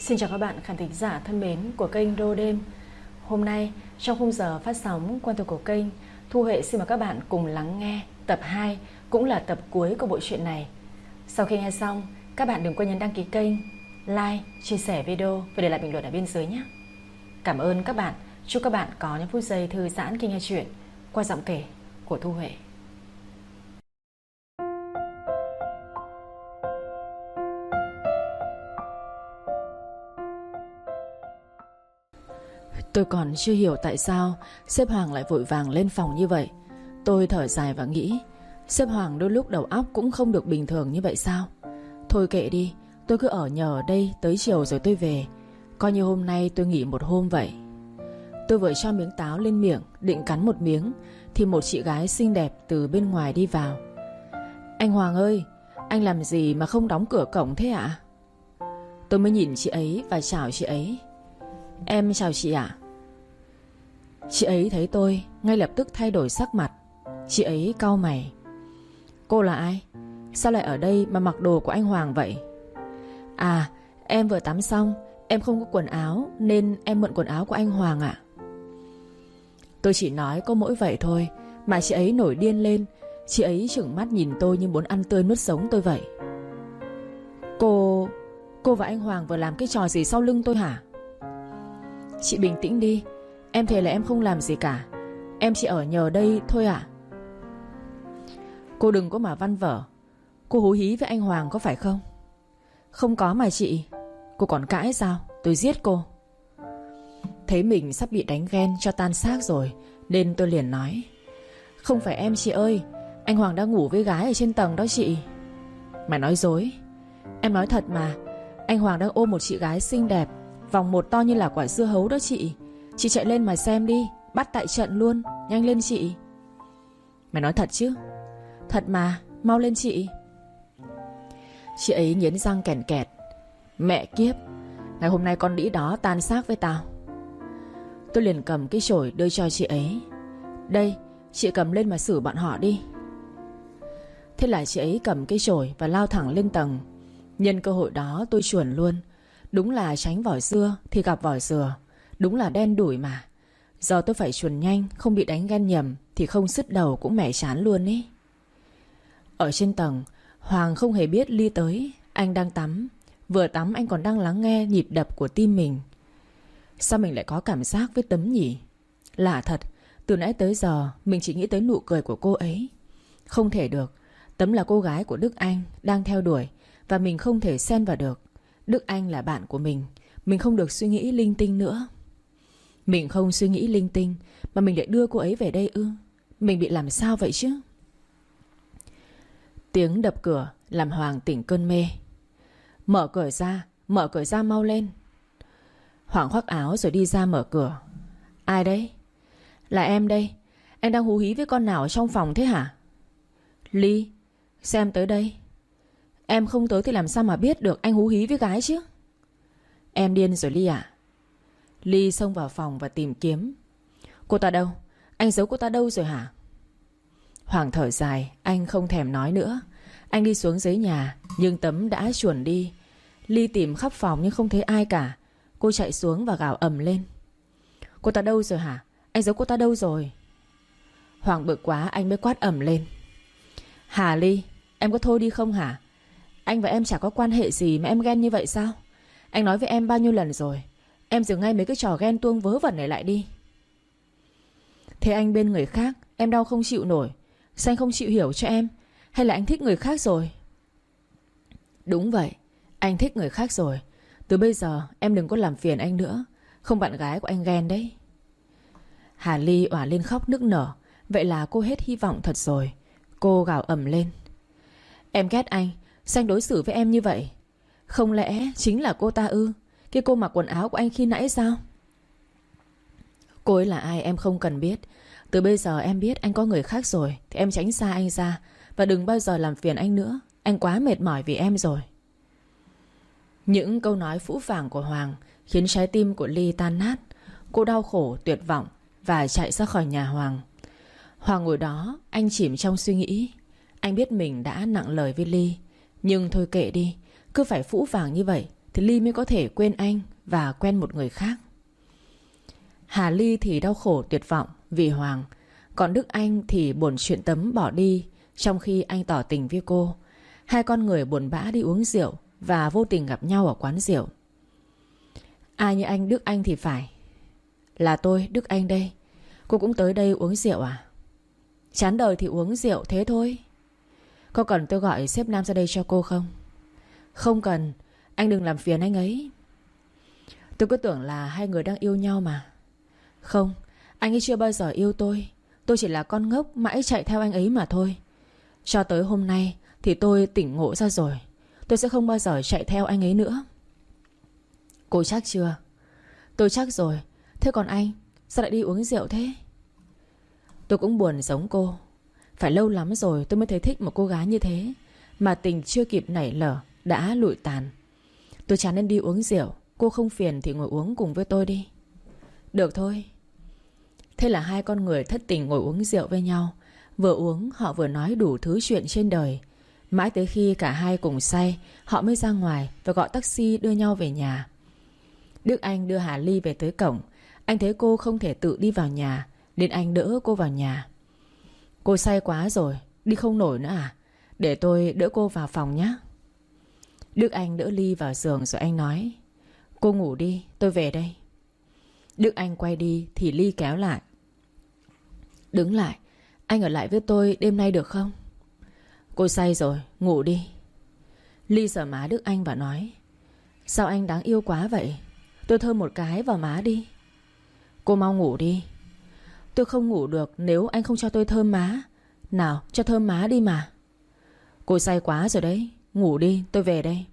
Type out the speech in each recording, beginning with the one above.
Xin chào các bạn khán thính giả thân mến của kênh Đô Đêm. Hôm nay trong khung giờ phát sóng quen thuộc của kênh, Thu Huệ xin mời các bạn cùng lắng nghe tập 2, cũng là tập cuối của bộ truyện này. Sau khi nghe xong, các bạn đừng quên nhấn đăng ký kênh, like, chia sẻ video và để lại bình luận ở bên dưới nhé. Cảm ơn các bạn. Chúc các bạn có những phút giây thư giãn khi nghe chuyện qua giọng kể của Thu Huệ. Tôi còn chưa hiểu tại sao sếp Hoàng lại vội vàng lên phòng như vậy. Tôi thở dài và nghĩ, sếp Hoàng đôi lúc đầu óc cũng không được bình thường như vậy sao? Thôi kệ đi, tôi cứ ở nhờ ở đây tới chiều rồi tôi về. Coi như hôm nay tôi nghỉ một hôm vậy. Tôi vừa cho miếng táo lên miệng, định cắn một miếng, thì một chị gái xinh đẹp từ bên ngoài đi vào. Anh Hoàng ơi, anh làm gì mà không đóng cửa cổng thế ạ? Tôi mới nhìn chị ấy và chào chị ấy. Em chào chị ạ. Chị ấy thấy tôi ngay lập tức thay đổi sắc mặt. Chị ấy cau mày. Cô là ai? Sao lại ở đây mà mặc đồ của anh Hoàng vậy? À, em vừa tắm xong, em không có quần áo nên em mượn quần áo của anh Hoàng ạ. Tôi chỉ nói có mỗi vậy thôi mà chị ấy nổi điên lên. Chị ấy trừng mắt nhìn tôi như muốn ăn tươi nuốt sống tôi vậy. Cô và anh Hoàng vừa làm cái trò gì sau lưng tôi hả? Chị bình tĩnh đi, em thề là em không làm gì cả. Em chỉ ở nhờ đây thôi ạ. Cô đừng có mà văn vở. Cô hú hí với anh Hoàng có phải không? Không có mà chị. Cô còn cãi sao? Tôi giết cô. Thấy mình sắp bị đánh ghen cho tan xác rồi nên tôi liền nói, không phải em chị ơi, anh Hoàng đang ngủ với gái ở trên tầng đó chị. Mày nói dối. Em nói thật mà. Anh Hoàng đang ôm một chị gái xinh đẹp, vòng một to như là quả dưa hấu đó chị. Chị chạy lên mà xem đi, bắt tại trận luôn. Nhanh lên chị. Mày nói thật chứ? Thật mà, mau lên chị. Chị ấy nghiến răng kèn kẹt. Mẹ kiếp, ngày hôm nay con đĩ đó tan xác với tao. Tôi liền cầm cái chổi đưa cho chị ấy. Đây, chị cầm lên mà xử bọn họ đi. Thế là chị ấy cầm cái chổi và lao thẳng lên tầng. Nhân cơ hội đó tôi chuồn luôn. Đúng là tránh vỏ dưa thì gặp vỏ dừa. Đúng là đen đủi mà. Giờ tôi phải chuồn nhanh, không bị đánh ghen nhầm thì không sứt đầu cũng mẻ chán luôn ý. Ở trên tầng, Hoàng không hề biết Ly tới. Anh đang tắm. Vừa tắm anh còn đang lắng nghe nhịp đập của tim mình. Sao mình lại có cảm giác với Tấm nhỉ? Lạ thật, từ nãy tới giờ mình chỉ nghĩ tới nụ cười của cô ấy. Không thể được. Tấm là cô gái của Đức Anh đang theo đuổi, và mình không thể xen vào được. Đức Anh là bạn của mình không được suy nghĩ linh tinh nữa. Mình không suy nghĩ linh tinh mà mình lại đưa cô ấy về đây ư? Mình bị làm sao vậy chứ? Tiếng đập cửa làm Hoàng tỉnh cơn mê. Mở cửa ra mau lên. Hoàng khoác áo rồi đi ra mở cửa. Ai đấy? Là em đây. Anh đang hú hí với con nào ở trong phòng thế hả? Ly, xem tới đây. Em không tới thì làm sao mà biết được anh hú hí với gái chứ? Em điên rồi Ly ạ. Ly xông vào phòng và tìm kiếm. Cô ta đâu? Anh giấu cô ta đâu rồi hả? Hoàng thở dài. Anh không thèm nói nữa. Anh đi xuống dưới nhà, nhưng Tấm đã chuồn đi. Ly tìm khắp phòng nhưng không thấy ai cả. Cô chạy xuống và gào ầm lên. Cô ta đâu rồi hả? Anh giấu cô ta đâu rồi? Hoàng bực quá anh mới quát ầm lên. Hà Ly, em có thôi đi không hả? Anh và em chả có quan hệ gì mà em ghen như vậy sao? Anh nói với em bao nhiêu lần rồi, em dừng ngay mấy cái trò ghen tuông vớ vẩn này lại đi. Thế anh bên người khác em đau không chịu nổi. Sao anh không chịu hiểu cho em? Hay là anh thích người khác rồi? Đúng vậy, anh thích người khác rồi. Từ bây giờ em đừng có làm phiền anh nữa. Không bạn gái của anh ghen đấy. Hà Ly òa lên khóc nức nở. Vậy là cô hết hy vọng thật rồi. Cô gào ầm lên. Em ghét anh. Sao anh đối xử với em như vậy? Không lẽ chính là cô ta ư? Cái cô mặc quần áo của anh khi nãy sao? Cô ấy là ai em không cần biết. Từ bây giờ em biết anh có người khác rồi thì em tránh xa anh ra. Và đừng bao giờ làm phiền anh nữa. Anh quá mệt mỏi vì em rồi. Những câu nói phũ phàng của Hoàng khiến trái tim của Ly tan nát. Cô đau khổ, tuyệt vọng và chạy ra khỏi nhà Hoàng. Hoàng ngồi đó, anh chìm trong suy nghĩ. Anh biết mình đã nặng lời với Ly, nhưng thôi kệ đi. Cứ phải phũ phàng như vậy thì Ly mới có thể quên anh và quen một người khác. Hà Ly thì đau khổ tuyệt vọng vì Hoàng. Còn Đức Anh thì buồn chuyện Tấm bỏ đi trong khi anh tỏ tình với cô. Hai con người buồn bã đi uống rượu và vô tình gặp nhau ở quán rượu. Ai như anh Đức Anh thì phải. Là tôi Đức Anh đây. Cô cũng tới đây uống rượu à? Chán đời thì uống rượu thế thôi. Có cần tôi gọi sếp Nam ra đây cho cô không? Không cần. Anh đừng làm phiền anh ấy. Tôi cứ tưởng là hai người đang yêu nhau mà. Không, anh ấy chưa bao giờ yêu tôi. Tôi chỉ là con ngốc mãi chạy theo anh ấy mà thôi. Cho tới hôm nay thì tôi tỉnh ngộ ra rồi. Tôi sẽ không bao giờ chạy theo anh ấy nữa. Cô chắc chưa? Tôi chắc rồi. Thế còn anh, sao lại đi uống rượu thế? Tôi cũng buồn giống cô. Phải lâu lắm rồi tôi mới thấy thích một cô gái như thế, mà tình chưa kịp nảy lở đã lụi tàn. Tôi chán nên đi uống rượu. Cô không phiền thì ngồi uống cùng với tôi đi. Được thôi. Thế là hai con người thất tình ngồi uống rượu với nhau. Vừa uống họ vừa nói đủ thứ chuyện trên đời. Mãi tới khi cả hai cùng say, họ mới ra ngoài và gọi taxi đưa nhau về nhà. Đức Anh đưa Hà Ly về tới cổng. Anh thấy cô không thể tự đi vào nhà nên anh đỡ cô vào nhà. Cô say quá rồi, đi không nổi nữa à? Để tôi đỡ cô vào phòng nhé. Đức Anh đỡ Ly vào giường rồi anh nói: Cô ngủ đi, tôi về đây. Đức Anh quay đi thì Ly kéo lại: Đứng lại, anh ở lại với tôi đêm nay được không? Cô say rồi, ngủ đi. Ly sờ má Đức Anh và nói: Sao anh đáng yêu quá vậy? Tôi thơm một cái vào má đi. Cô mau ngủ đi. Tôi không ngủ được nếu anh không cho tôi thơm má. Nào, cho thơm má đi mà. Cô say quá rồi đấy. Ngủ đi, tôi về đây.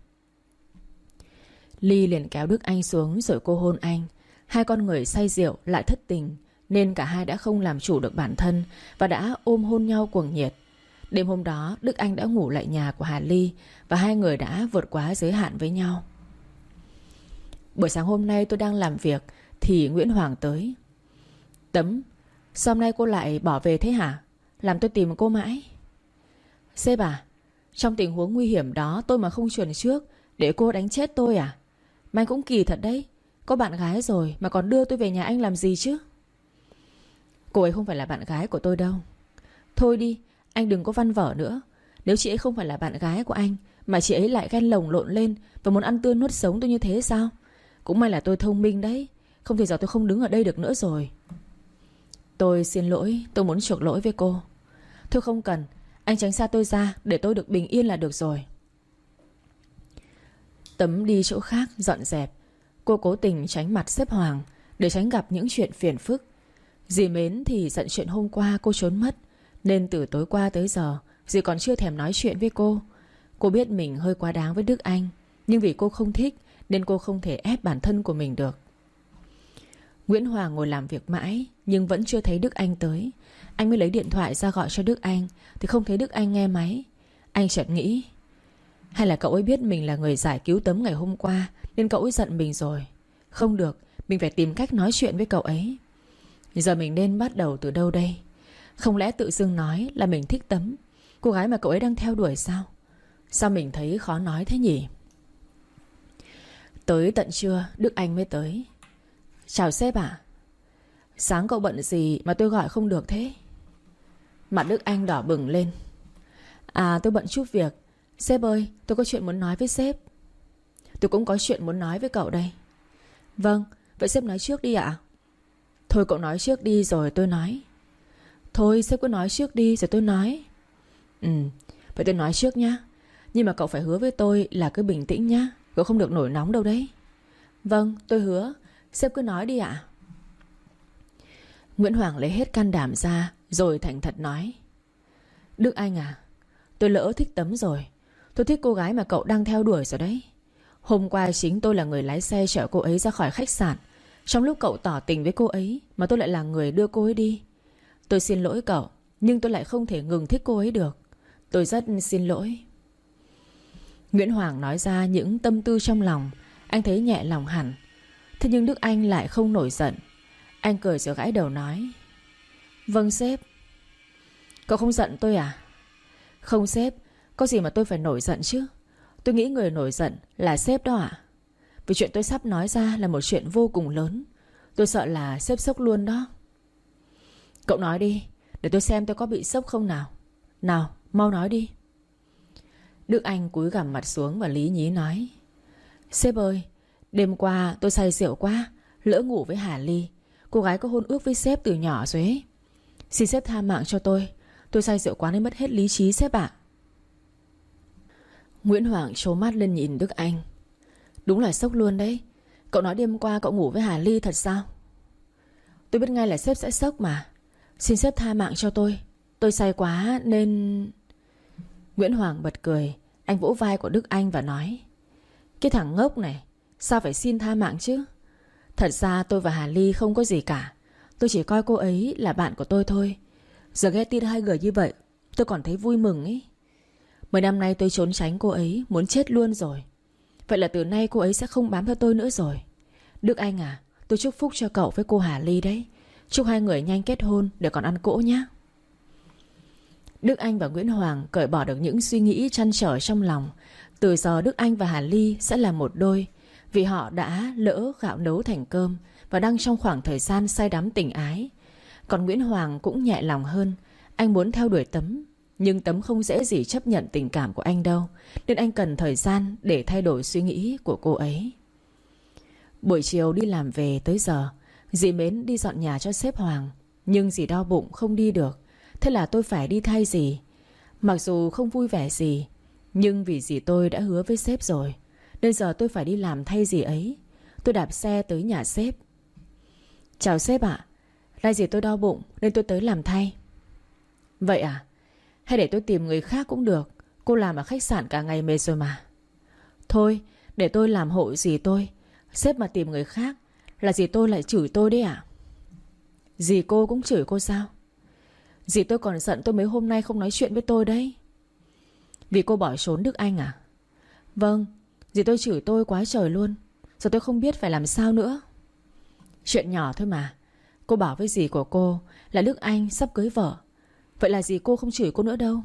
Ly liền kéo Đức Anh xuống rồi cô hôn anh. Hai con người say rượu lại thất tình nên cả hai đã không làm chủ được bản thân và đã ôm hôn nhau cuồng nhiệt. Đêm hôm đó Đức Anh đã ngủ lại nhà của Hà Ly và hai người đã vượt quá giới hạn với nhau. Buổi sáng hôm nay tôi đang làm việc thì Nguyễn Hoàng tới. Tấm, sao hôm nay cô lại bỏ về thế hả? Làm tôi tìm cô mãi. Sếp à, trong tình huống nguy hiểm đó tôi mà không chuẩn trước để cô đánh chết tôi à? Mà anh cũng kỳ thật đấy. Có bạn gái rồi mà còn đưa tôi về nhà anh làm gì chứ? Cô ấy không phải là bạn gái của tôi đâu. Thôi đi, anh đừng có văn vở nữa. Nếu chị ấy không phải là bạn gái của anh mà chị ấy lại ghen lồng lộn lên và muốn ăn tươi nuốt sống tôi như thế sao? Cũng may là tôi thông minh đấy. Không thì giờ tôi không đứng ở đây được nữa rồi. Tôi xin lỗi, tôi muốn chuộc lỗi với cô. Thôi không cần, anh tránh xa tôi ra để tôi được bình yên là được rồi. Tấm đi chỗ khác dọn dẹp. Cô cố tình tránh mặt sếp Hoàng để tránh gặp những chuyện phiền phức. Dì Mến thì giận chuyện hôm qua cô trốn mất nên từ tối qua tới giờ dì còn chưa thèm nói chuyện với cô. Cô biết mình hơi quá đáng với Đức Anh, nhưng vì cô không thích nên cô không thể ép bản thân của mình được. Nguyễn Hoàng ngồi làm việc mãi nhưng vẫn chưa thấy Đức Anh tới. Anh mới lấy điện thoại ra gọi cho Đức Anh thì không thấy Đức Anh nghe máy. Anh chợt nghĩ, hay là cậu ấy biết mình là người giải cứu Tấm ngày hôm qua nên cậu ấy giận mình rồi. Không được, mình phải tìm cách nói chuyện với cậu ấy. Giờ mình nên bắt đầu từ đâu đây? Không lẽ tự dưng nói là mình thích Tấm, cô gái mà cậu ấy đang theo đuổi sao? Sao mình thấy khó nói thế nhỉ? Tới tận trưa Đức Anh mới tới. Chào sếp ạ. Sáng cậu bận gì mà tôi gọi không được thế? Mặt Đức Anh đỏ bừng lên. À, tôi bận chút việc. Sếp ơi, tôi có chuyện muốn nói với sếp. Tôi cũng có chuyện muốn nói với cậu đây. Vâng, vậy sếp nói trước đi ạ. Thôi cậu nói trước đi rồi tôi nói. Thôi sếp cứ nói trước đi rồi tôi nói. Vậy tôi nói trước nhá. Nhưng mà cậu phải hứa với tôi là cứ bình tĩnh nhá. Cậu không được nổi nóng đâu đấy. Vâng, tôi hứa. Sếp cứ nói đi ạ. Nguyễn Hoàng lấy hết can đảm ra rồi thành thật nói. Đức Anh à, tôi lỡ thích Tấm rồi. Tôi thích cô gái mà cậu đang theo đuổi rồi đấy. Hôm qua chính tôi là người lái xe chở cô ấy ra khỏi khách sạn. Trong lúc cậu tỏ tình với cô ấy mà tôi lại là người đưa cô ấy đi. Tôi xin lỗi cậu, nhưng tôi lại không thể ngừng thích cô ấy được. Tôi rất xin lỗi. Nguyễn Hoàng nói ra những tâm tư trong lòng. Anh thấy nhẹ lòng hẳn. Thế nhưng Đức Anh lại không nổi giận. Anh cười rồi gãi đầu nói. Vâng sếp. Cậu không giận tôi à? Không sếp, có gì mà tôi phải nổi giận chứ. Tôi nghĩ người nổi giận là sếp đó ạ. Vì chuyện tôi sắp nói ra là một chuyện vô cùng lớn. Tôi sợ là sếp sốc luôn đó. Cậu nói đi, để tôi xem tôi có bị sốc không nào. Nào, mau nói đi. Đức Anh cúi gằm mặt xuống và lý nhí nói: Sếp ơi, đêm qua tôi say rượu quá, lỡ ngủ với Hà Ly, cô gái có hôn ước với sếp từ nhỏ rồi ấy. Xin sếp tha mạng cho tôi say rượu quá nên mất hết lý trí sếp ạ. Nguyễn Hoàng trố mắt lên nhìn Đức Anh. Đúng là sốc luôn đấy. Cậu nói đêm qua cậu ngủ với Hà Ly thật sao? Tôi biết ngay là sếp sẽ sốc mà. Xin sếp tha mạng cho tôi say quá nên... Nguyễn Hoàng bật cười. Anh vỗ vai của Đức Anh và nói: Cái thằng ngốc này, sao phải xin tha mạng chứ? Thật ra tôi và Hà Ly không có gì cả. Tôi chỉ coi cô ấy là bạn của tôi thôi. Giờ nghe tin hai người như vậy, tôi còn thấy vui mừng ấy. 10 năm nay tôi trốn tránh cô ấy, muốn chết luôn rồi. Vậy là từ nay cô ấy sẽ không bám theo tôi nữa rồi. Đức Anh à, tôi chúc phúc cho cậu với cô Hà Ly đấy. Chúc hai người nhanh kết hôn để còn ăn cỗ nhé. Đức Anh và Nguyễn Hoàng cởi bỏ được những suy nghĩ trăn trở trong lòng. Từ giờ Đức Anh và Hà Ly sẽ là một đôi, vì họ đã lỡ gạo nấu thành cơm và đang trong khoảng thời gian say đắm tình ái. Còn Nguyễn Hoàng cũng nhẹ lòng hơn. Anh muốn theo đuổi Tấm, nhưng Tấm không dễ gì chấp nhận tình cảm của anh đâu, nên anh cần thời gian để thay đổi suy nghĩ của cô ấy. Buổi chiều đi làm về tới giờ, dì Mến đi dọn nhà cho sếp Hoàng, nhưng dì đau bụng không đi được. Thế là tôi phải đi thay dì. Mặc dù không vui vẻ gì, nhưng vì dì tôi đã hứa với sếp rồi, nên giờ tôi phải đi làm thay dì ấy. Tôi đạp xe tới nhà sếp. Chào sếp ạ. Nay dì tôi đau bụng nên tôi tới làm thay. Vậy à? Hay để tôi tìm người khác cũng được. Cô làm ở khách sạn cả ngày mệt rồi mà. Thôi để tôi làm hộ dì tôi. Sếp mà tìm người khác là dì tôi lại chửi tôi đấy à? Dì cô cũng chửi cô sao? Dì tôi còn giận tôi mấy hôm nay không nói chuyện với tôi đấy. Vì cô bỏ trốn Đức Anh à? Vâng, dì tôi chửi tôi quá trời luôn. Giờ tôi không biết phải làm sao nữa. Chuyện nhỏ thôi mà. Cô bảo với dì của cô là Đức Anh sắp cưới vợ. Vậy là dì cô không chửi cô nữa đâu.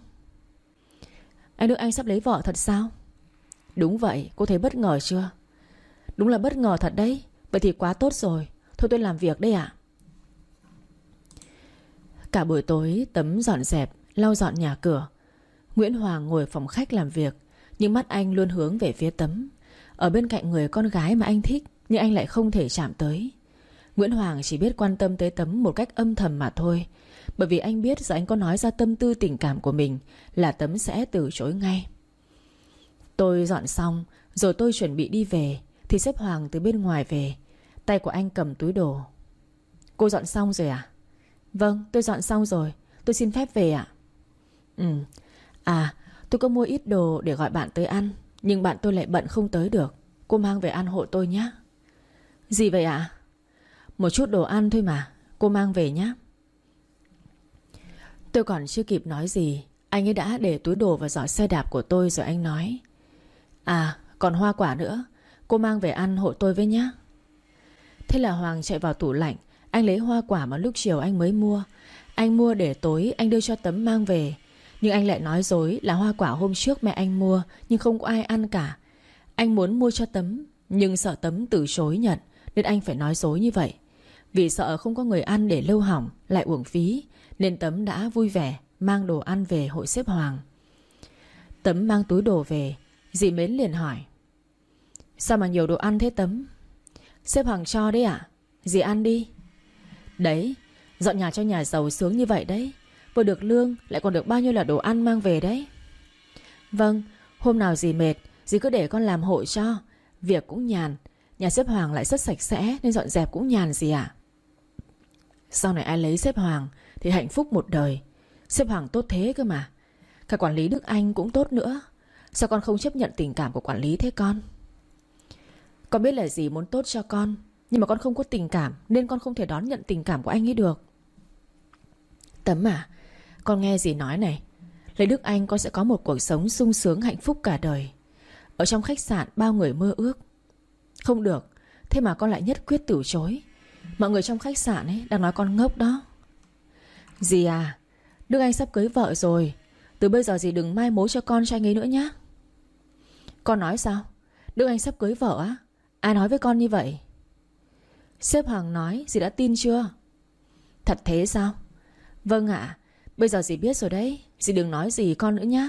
Anh Đức Anh sắp lấy vợ thật sao? Đúng vậy, cô thấy bất ngờ chưa? Đúng là bất ngờ thật đấy. Vậy thì quá tốt rồi. Thôi tôi làm việc đây ạ. Cả buổi tối Tấm dọn dẹp, lau dọn nhà cửa. Nguyễn Hoàng ngồi phòng khách làm việc, nhưng mắt anh luôn hướng về phía Tấm. Ở bên cạnh người con gái mà anh thích, nhưng anh lại không thể chạm tới. Nguyễn Hoàng chỉ biết quan tâm tới Tấm một cách âm thầm mà thôi. Bởi vì anh biết giờ anh có nói ra tâm tư tình cảm của mình là Tấm sẽ từ chối ngay. Tôi dọn xong rồi tôi chuẩn bị đi về thì sếp Hoàng từ bên ngoài về. Tay của anh cầm túi đồ. Cô dọn xong rồi à? Vâng, tôi dọn xong rồi. Tôi xin phép về ạ. À, tôi có mua ít đồ để gọi bạn tới ăn, nhưng bạn tôi lại bận không tới được. Cô mang về ăn hộ tôi nhé. Gì vậy ạ? Một chút đồ ăn thôi mà. Cô mang về nhé. Tôi còn chưa kịp nói gì, anh ấy đã để túi đồ vào giỏ xe đạp của tôi rồi anh nói: À, còn hoa quả nữa. Cô mang về ăn hộ tôi với nhé. Thế là Hoàng chạy vào tủ lạnh. Anh lấy hoa quả mà lúc chiều anh mới mua. Anh mua để tối anh đưa cho Tấm mang về. Nhưng anh lại nói dối là hoa quả hôm trước mẹ anh mua, nhưng không có ai ăn cả. Anh muốn mua cho Tấm, nhưng sợ Tấm từ chối nhận, nên anh phải nói dối như vậy. Vì sợ không có người ăn để lâu hỏng lại uổng phí, nên Tấm đã vui vẻ mang đồ ăn về hội sếp Hoàng. Tấm mang túi đồ về, dì Mến liền hỏi: Sao mà nhiều đồ ăn thế Tấm? Sếp Hoàng cho đấy ạ. Dì ăn đi. Đấy, dọn nhà cho nhà giàu sướng như vậy đấy. Vừa được lương lại còn được bao nhiêu là đồ ăn mang về đấy. Vâng, hôm nào dì mệt dì cứ để con làm hộ cho. Việc cũng nhàn. Nhà sếp Hoàng lại rất sạch sẽ nên dọn dẹp cũng nhàn dì ạ. Sau này ai lấy sếp Hoàng thì hạnh phúc một đời. Sếp Hoàng tốt thế cơ mà. Cả quản lý Đức Anh cũng tốt nữa. Sao con không chấp nhận tình cảm của quản lý thế con? Con biết là dì muốn tốt cho con, nhưng mà con không có tình cảm, nên con không thể đón nhận tình cảm của anh ấy được. Tấm à, con nghe dì nói này. Lấy Đức Anh con sẽ có một cuộc sống sung sướng hạnh phúc cả đời. Ở trong khách sạn bao người mơ ước. Không được. Thế mà con lại nhất quyết từ chối. Mọi người trong khách sạn ấy đang nói con ngốc đó. Dì à, Đức Anh sắp cưới vợ rồi. Từ bây giờ dì đừng mai mối cho con cho anh ấy nữa nhá. Con nói sao? Đức Anh sắp cưới vợ á? Ai nói với con như vậy? Sếp Hoàng nói, dì đã tin chưa? Thật thế sao? Vâng ạ. Bây giờ dì biết rồi đấy. Dì đừng nói gì con nữa nhé.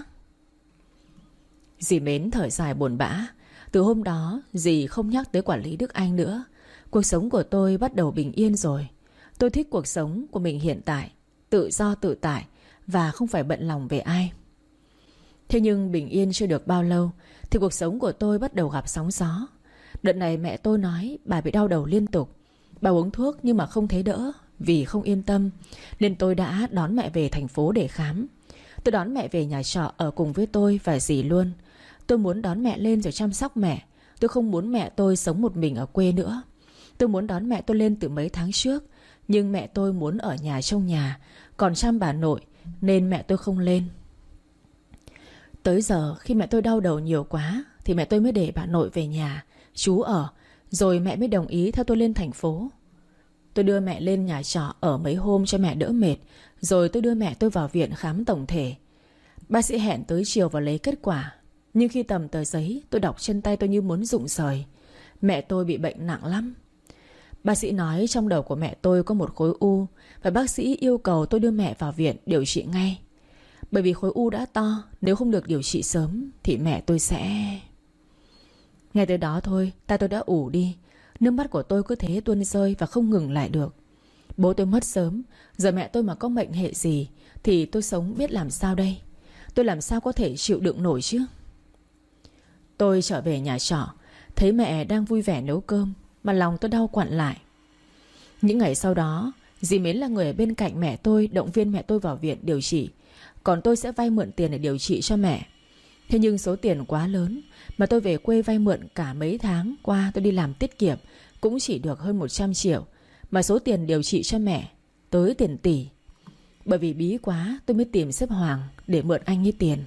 Dì Mến thở dài buồn bã. Từ hôm đó dì không nhắc tới quản lý Đức Anh nữa. Cuộc sống của tôi bắt đầu bình yên rồi. Tôi thích cuộc sống của mình hiện tại, tự do tự tại và không phải bận lòng về ai. Thế nhưng bình yên chưa được bao lâu thì cuộc sống của tôi bắt đầu gặp sóng gió. Đợt này mẹ tôi nói bà bị đau đầu liên tục. Bà uống thuốc nhưng mà không thấy đỡ. Vì không yên tâm nên tôi đã đón mẹ về thành phố để khám. Tôi đón mẹ về nhà trọ ở cùng với tôi và dì luôn. Tôi muốn đón mẹ lên rồi chăm sóc mẹ. Tôi không muốn mẹ tôi sống một mình ở quê nữa. Tôi muốn đón mẹ tôi lên từ mấy tháng trước. Nhưng mẹ tôi muốn ở nhà trong nhà, còn chăm bà nội, nên mẹ tôi không lên. Tới giờ khi mẹ tôi đau đầu nhiều quá thì mẹ tôi mới để bà nội về nhà chú ở. Rồi mẹ mới đồng ý theo tôi lên thành phố. Tôi đưa mẹ lên nhà trọ ở mấy hôm cho mẹ đỡ mệt. Rồi tôi đưa mẹ tôi vào viện khám tổng thể. Bác sĩ hẹn tới chiều vào lấy kết quả. Nhưng khi tầm tờ giấy, tôi đọc chân tay tôi như muốn rụng rời. Mẹ tôi bị bệnh nặng lắm. Bác sĩ nói trong đầu của mẹ tôi có một khối u. Và bác sĩ yêu cầu tôi đưa mẹ vào viện điều trị ngay. Bởi vì khối u đã to, nếu không được điều trị sớm thì mẹ tôi sẽ... Ngay tới đó thôi, tay tôi đã ủ đi. Nước mắt của tôi cứ thế tuôn rơi và không ngừng lại được. Bố tôi mất sớm. Giờ mẹ tôi mà có mệnh hệ gì thì tôi sống biết làm sao đây. Tôi làm sao có thể chịu đựng nổi chứ. Tôi trở về nhà trọ, thấy mẹ đang vui vẻ nấu cơm mà lòng tôi đau quặn lại. Những ngày sau đó, dì Mến là người ở bên cạnh mẹ tôi, động viên mẹ tôi vào viện điều trị. Còn tôi sẽ vay mượn tiền để điều trị cho mẹ. Thế nhưng số tiền quá lớn, mà tôi về quê vay mượn cả mấy tháng qua tôi đi làm tiết kiệm cũng chỉ được hơn 100 triệu. Mà số tiền điều trị cho mẹ tới tiền tỷ. Bởi vì bí quá tôi mới tìm sếp Hoàng để mượn anh ấy tiền.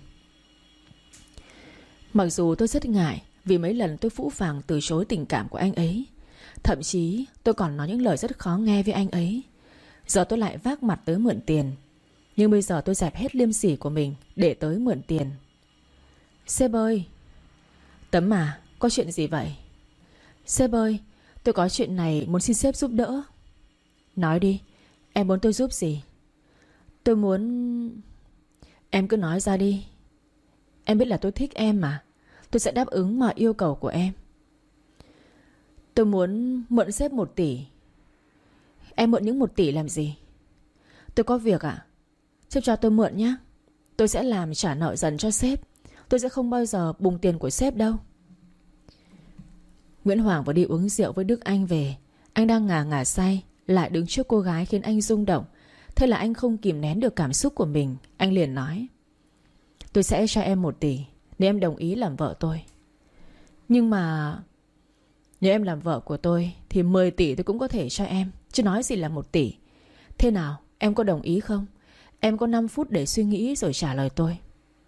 Mặc dù tôi rất ngại vì mấy lần tôi phũ phàng từ chối tình cảm của anh ấy. Thậm chí tôi còn nói những lời rất khó nghe với anh ấy. Giờ tôi lại vác mặt tới mượn tiền. Nhưng bây giờ tôi dẹp hết liêm sỉ của mình để tới mượn tiền. Sếp ơi. Tấm à, có chuyện gì vậy? Sếp ơi, tôi có chuyện này muốn xin sếp giúp đỡ. Nói đi, em muốn tôi giúp gì? Tôi muốn... Em cứ nói ra đi. Em biết là tôi thích em mà. Tôi sẽ đáp ứng mọi yêu cầu của em. Tôi muốn mượn sếp 1 tỷ. Em mượn những 1 tỷ làm gì? Tôi có việc ạ. Sếp cho tôi mượn nhé. Tôi sẽ làm trả nợ dần cho sếp. Tôi sẽ không bao giờ bùng tiền của sếp đâu. Nguyễn Hoàng vừa đi uống rượu với Đức Anh về. Anh đang ngà ngà say, lại đứng trước cô gái khiến anh rung động. Thế là anh không kìm nén được cảm xúc của mình. Anh liền nói: Tôi sẽ cho em 1 tỷ nếu em đồng ý làm vợ tôi. Nhưng mà nếu em làm vợ của tôi thì 10 tỷ tôi cũng có thể cho em, chứ nói gì là 1 tỷ. Thế nào, em có đồng ý không? Em có 5 phút để suy nghĩ rồi trả lời tôi.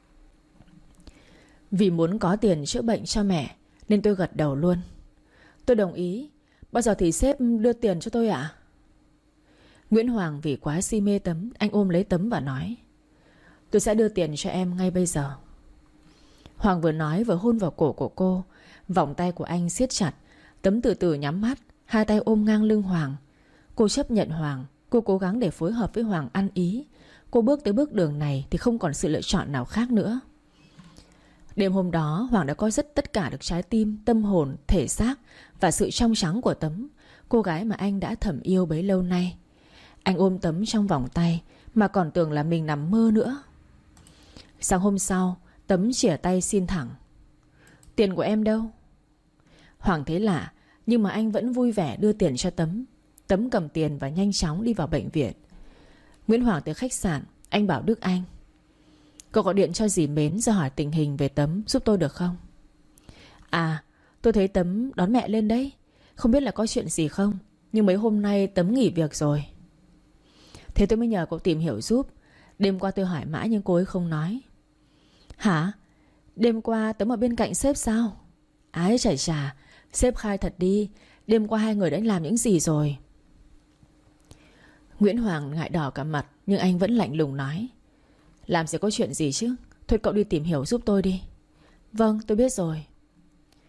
Vì muốn có tiền chữa bệnh cho mẹ nên tôi gật đầu luôn. Tôi đồng ý. Bao giờ thì sếp đưa tiền cho tôi ạ? Nguyễn Hoàng vì quá si mê Tấm, anh ôm lấy Tấm và nói: Tôi sẽ đưa tiền cho em ngay bây giờ. Hoàng vừa nói vừa hôn vào cổ của cô. Vòng tay của anh siết chặt. Tấm từ từ nhắm mắt, hai tay ôm ngang lưng Hoàng. Cô chấp nhận Hoàng. Cô cố gắng để phối hợp với Hoàng ăn ý. Cô bước tới bước đường này thì không còn sự lựa chọn nào khác nữa. Đêm hôm đó Hoàng đã có tất cả được trái tim, tâm hồn, thể xác và sự trong trắng của Tấm, cô gái mà anh đã thầm yêu bấy lâu nay. Anh ôm Tấm trong vòng tay mà còn tưởng là mình nằm mơ nữa. Sáng hôm sau, Tấm chìa tay xin thẳng: Tiền của em đâu? Hoàng thấy lạ, nhưng mà anh vẫn vui vẻ đưa tiền cho Tấm. Tấm cầm tiền và nhanh chóng đi vào bệnh viện. Nguyễn Hoàng tới khách sạn. Anh bảo Đức Anh: Cậu gọi điện cho dì Mến rồi hỏi tình hình về Tấm giúp tôi được không? À, tôi thấy Tấm đón mẹ lên đấy. Không biết là có chuyện gì không, nhưng mấy hôm nay Tấm nghỉ việc rồi. Thế tôi mới nhờ cậu tìm hiểu giúp. Đêm qua tôi hỏi mãi nhưng cô ấy không nói. Hả? Đêm qua Tấm ở bên cạnh sếp sao? Ái chà chà, sếp khai thật đi. Đêm qua hai người đã làm những gì rồi? Nguyễn Hoàng ngại đỏ cả mặt, nhưng anh vẫn lạnh lùng nói: Làm gì có chuyện gì chứ. Thôi cậu đi tìm hiểu giúp tôi đi. Vâng, tôi biết rồi.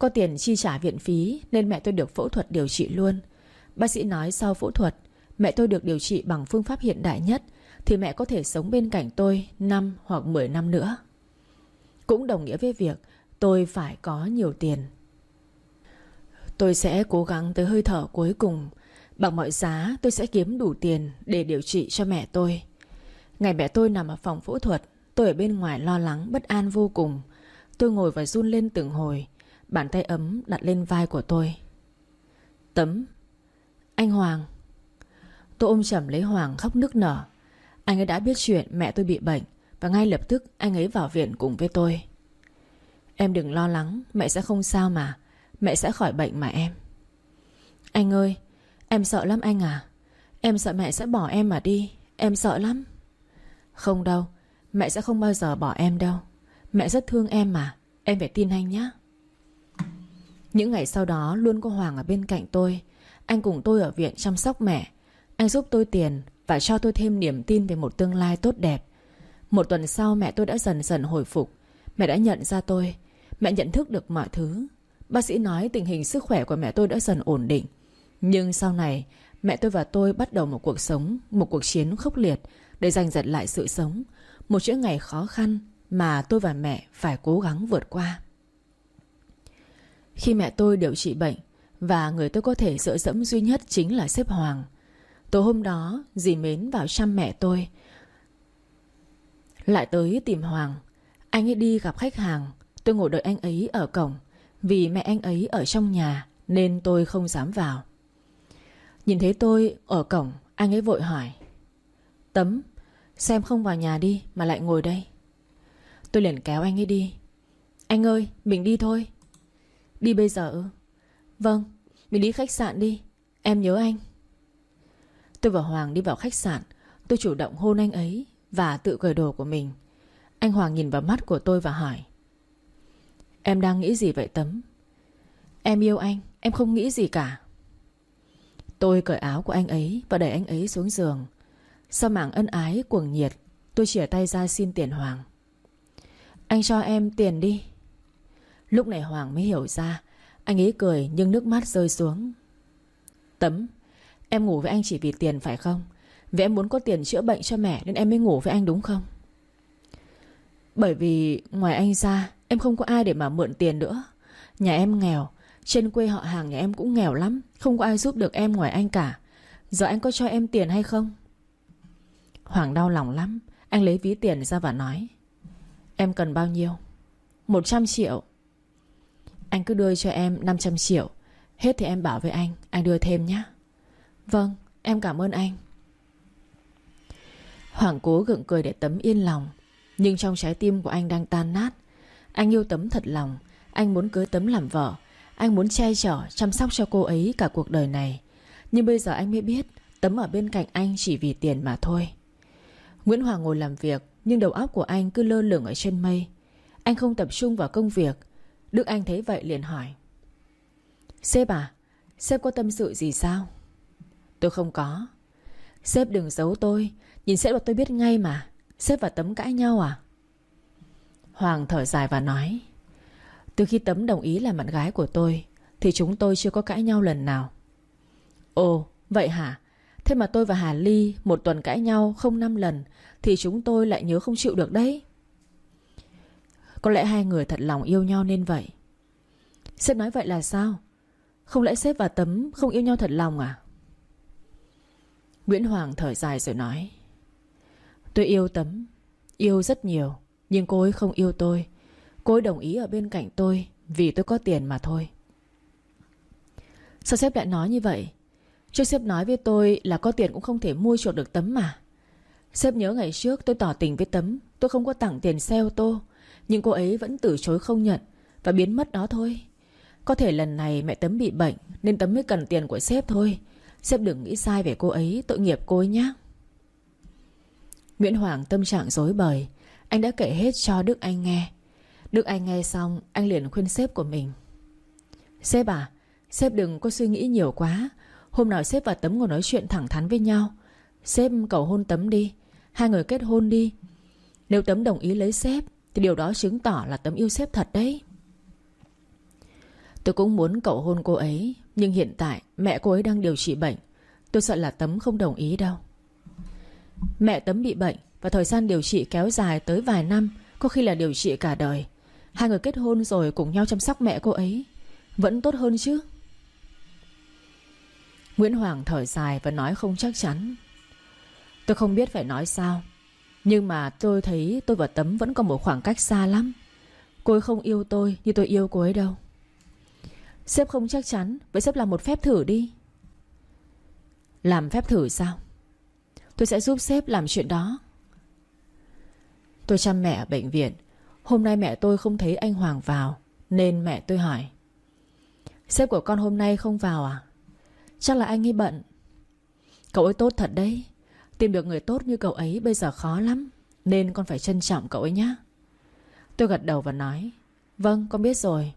Có tiền chi trả viện phí nên mẹ tôi được phẫu thuật điều trị luôn. Bác sĩ nói sau phẫu thuật mẹ tôi được điều trị bằng phương pháp hiện đại nhất thì mẹ có thể sống bên cạnh tôi 5 hoặc 10 năm nữa. Cũng đồng nghĩa với việc tôi phải có nhiều tiền. Tôi sẽ cố gắng tới hơi thở cuối cùng. Bằng mọi giá tôi sẽ kiếm đủ tiền để điều trị cho mẹ tôi. Ngày mẹ tôi nằm ở phòng phẫu thuật, tôi ở bên ngoài lo lắng bất an vô cùng. Tôi ngồi và run lên từng hồi. Bàn tay ấm đặt lên vai của tôi. Tấm. Anh Hoàng. Tôi ôm chầm lấy Hoàng khóc nức nở. Anh ấy đã biết chuyện mẹ tôi bị bệnh và ngay lập tức anh ấy vào viện cùng với tôi. Em đừng lo lắng, mẹ sẽ không sao mà. Mẹ sẽ khỏi bệnh mà em. Anh ơi, em sợ lắm anh à. Em sợ mẹ sẽ bỏ em mà đi. Em sợ lắm. Không đâu, mẹ sẽ không bao giờ bỏ em đâu. Mẹ rất thương em mà. Em phải tin anh nhé. Những ngày sau đó luôn có Hoàng ở bên cạnh tôi. Anh cùng tôi ở viện chăm sóc mẹ. Anh giúp tôi tiền và cho tôi thêm niềm tin về một tương lai tốt đẹp. Một tuần sau mẹ tôi đã dần dần hồi phục. Mẹ đã nhận ra tôi. Mẹ nhận thức được mọi thứ. Bác sĩ nói tình hình sức khỏe của mẹ tôi đã dần ổn định. Nhưng sau này mẹ tôi và tôi bắt đầu một cuộc sống, một cuộc chiến khốc liệt để giành giật lại sự sống. Một chuỗi ngày khó khăn mà tôi và mẹ phải cố gắng vượt qua. Khi mẹ tôi điều trị bệnh và người tôi có thể dựa dẫm duy nhất chính là sếp Hoàng. Tối hôm đó dì Mến vào chăm mẹ tôi lại tới tìm Hoàng. Anh ấy đi gặp khách hàng. Tôi ngồi đợi anh ấy ở cổng. Vì mẹ anh ấy ở trong nhà nên tôi không dám vào. Nhìn thấy tôi ở cổng, anh ấy vội hỏi: Tấm, sao em không vào nhà đi mà lại ngồi đây? Tôi liền kéo anh ấy đi. Anh ơi, mình đi thôi. Đi bây giờ ư? Vâng, mình đi khách sạn đi. Em nhớ anh. Tôi và Hoàng đi vào khách sạn. Tôi chủ động hôn anh ấy và tự cởi đồ của mình. Anh Hoàng nhìn vào mắt của tôi và hỏi: Em đang nghĩ gì vậy Tấm? Em yêu anh, em không nghĩ gì cả. Tôi cởi áo của anh ấy và đẩy anh ấy xuống giường. Sau mảng ân ái cuồng nhiệt, tôi chìa tay ra xin tiền Hoàng. Anh cho em tiền đi. Lúc này Hoàng mới hiểu ra. Anh ấy cười nhưng nước mắt rơi xuống. Tấm, em ngủ với anh chỉ vì tiền phải không? Vì em muốn có tiền chữa bệnh cho mẹ nên em mới ngủ với anh đúng không? Bởi vì ngoài anh ra em không có ai để mà mượn tiền nữa. Nhà em nghèo. Trên quê họ hàng nhà em cũng nghèo lắm. Không có ai giúp được em ngoài anh cả. Giờ anh có cho em tiền hay không? Hoàng đau lòng lắm. Anh lấy ví tiền ra và nói: Em cần bao nhiêu? 100 triệu. Anh cứ đưa cho em 500 triệu. Hết thì em bảo với anh đưa thêm nhé. Vâng, em cảm ơn anh. Hoàng cố gượng cười để Tấm yên lòng. Nhưng trong trái tim của anh đang tan nát. Anh yêu Tấm thật lòng. Anh muốn cưới Tấm làm vợ. Anh muốn che chở, chăm sóc cho cô ấy cả cuộc đời này. Nhưng bây giờ anh mới biết Tấm ở bên cạnh anh chỉ vì tiền mà thôi. Nguyễn Hoàng ngồi làm việc, nhưng đầu óc của anh cứ lơ lửng ở trên mây. Anh không tập trung vào công việc. Đức Anh thấy vậy liền hỏi: Sếp à, sếp có tâm sự gì sao? Tôi không có. Sếp đừng giấu tôi. Nhìn sếp là tôi biết ngay mà. Sếp và Tấm cãi nhau à? Hoàng thở dài và nói: Từ khi Tấm đồng ý làm bạn gái của tôi thì chúng tôi chưa có cãi nhau lần nào. Ồ, vậy hả? Thế mà tôi và Hà Ly một tuần cãi nhau không 5 lần thì chúng tôi lại nhớ không chịu được đấy. Có lẽ hai người thật lòng yêu nhau nên vậy. Sếp nói vậy là sao? Không lẽ sếp và Tấm không yêu nhau thật lòng à? Nguyễn Hoàng thở dài rồi nói: Tôi yêu Tấm, yêu rất nhiều. Nhưng cô ấy không yêu tôi. Cô ấy đồng ý ở bên cạnh tôi vì tôi có tiền mà thôi. Sao sếp lại nói như vậy? Trước sếp nói với tôi là có tiền cũng không thể mua chuộc được Tấm mà. Sếp nhớ ngày trước tôi tỏ tình với Tấm. Tôi không có tặng tiền xe ô tô. Nhưng cô ấy vẫn từ chối không nhận và biến mất đó thôi. Có thể lần này mẹ Tấm bị bệnh nên Tấm mới cần tiền của sếp thôi. Sếp đừng nghĩ sai về cô ấy, tội nghiệp cô ấy nhé. Nguyễn Hoàng tâm trạng rối bời. Anh đã kể hết cho Đức Anh nghe. Đức Anh nghe xong, anh liền khuyên sếp của mình: Sếp à, sếp đừng có suy nghĩ nhiều quá. Hôm nào sếp và Tấm ngồi nói chuyện thẳng thắn với nhau. Sếp cầu hôn Tấm đi. Hai người kết hôn đi. Nếu Tấm đồng ý lấy sếp thì điều đó chứng tỏ là Tấm yêu sếp thật đấy. Tôi cũng muốn cậu hôn cô ấy, nhưng hiện tại mẹ cô ấy đang điều trị bệnh. Tôi sợ là Tấm không đồng ý đâu. Mẹ Tấm bị bệnh và thời gian điều trị kéo dài tới vài năm, có khi là điều trị cả đời. Hai người kết hôn rồi cùng nhau chăm sóc mẹ cô ấy vẫn tốt hơn chứ. Nguyễn Hoàng thở dài và nói không chắc chắn. Tôi không biết phải nói sao, nhưng mà tôi thấy tôi và Tấm vẫn còn một khoảng cách xa lắm. Cô ấy không yêu tôi như tôi yêu cô ấy đâu. Sếp không chắc chắn, vậy sếp làm một phép thử đi. Làm phép thử sao? Tôi sẽ giúp sếp làm chuyện đó. Tôi chăm mẹ ở bệnh viện. Hôm nay mẹ tôi không thấy anh Hoàng vào, nên mẹ tôi hỏi: sếp của con hôm nay không vào à? Chắc là anh ấy bận. Cậu ấy tốt thật đấy. Tìm được người tốt như cậu ấy bây giờ khó lắm, nên con phải trân trọng cậu ấy nhé. Tôi gật đầu và nói: vâng, con biết rồi.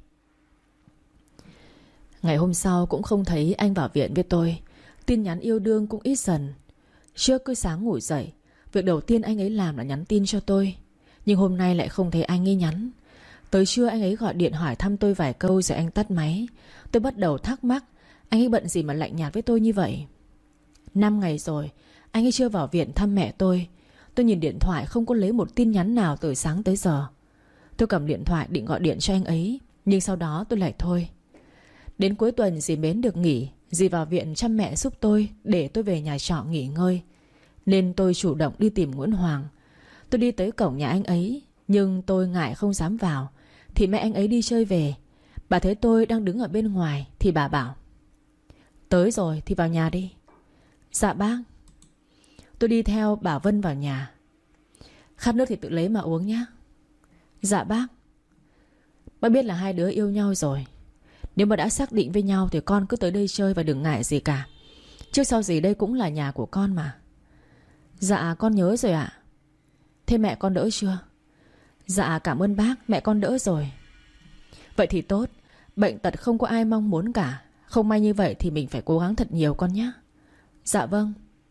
Ngày hôm sau cũng không thấy anh vào viện với tôi. Tin nhắn yêu đương cũng ít dần. Trước cứ sáng ngủ dậy, việc đầu tiên anh ấy làm là nhắn tin cho tôi. Nhưng hôm nay lại không thấy anh ấy nhắn. Tới trưa anh ấy gọi điện hỏi thăm tôi vài câu rồi anh tắt máy. Tôi bắt đầu thắc mắc anh ấy bận gì mà lạnh nhạt với tôi như vậy. 5 ngày rồi anh ấy chưa vào viện thăm mẹ tôi. Tôi nhìn điện thoại không có lấy một tin nhắn nào từ sáng tới giờ. Tôi cầm điện thoại định gọi điện cho anh ấy, nhưng sau đó tôi lại thôi. Đến cuối tuần dì Mến được nghỉ, dì vào viện chăm mẹ giúp tôi, để tôi về nhà trọ nghỉ ngơi. Nên tôi chủ động đi tìm Nguyễn Hoàng. Tôi đi tới cổng nhà anh ấy, nhưng tôi ngại không dám vào. Thì mẹ anh ấy đi chơi về. Bà thấy tôi đang đứng ở bên ngoài thì bà bảo: tới rồi thì vào nhà đi. Dạ bác. Tôi đi theo bà Vân vào nhà. Khát nước thì tự lấy mà uống nhé. Dạ bác. Bác biết là hai đứa yêu nhau rồi. Nếu mà đã xác định với nhau thì con cứ tới đây chơi và đừng ngại gì cả. Trước sau gì đây cũng là nhà của con mà. Dạ con nhớ rồi ạ. Thế mẹ con đỡ chưa? Dạ cảm ơn bác, mẹ con đỡ rồi. Vậy thì tốt. Bệnh tật không có ai mong muốn cả. Không may như vậy thì mình phải cố gắng thật nhiều con nhé. Dạ vâng.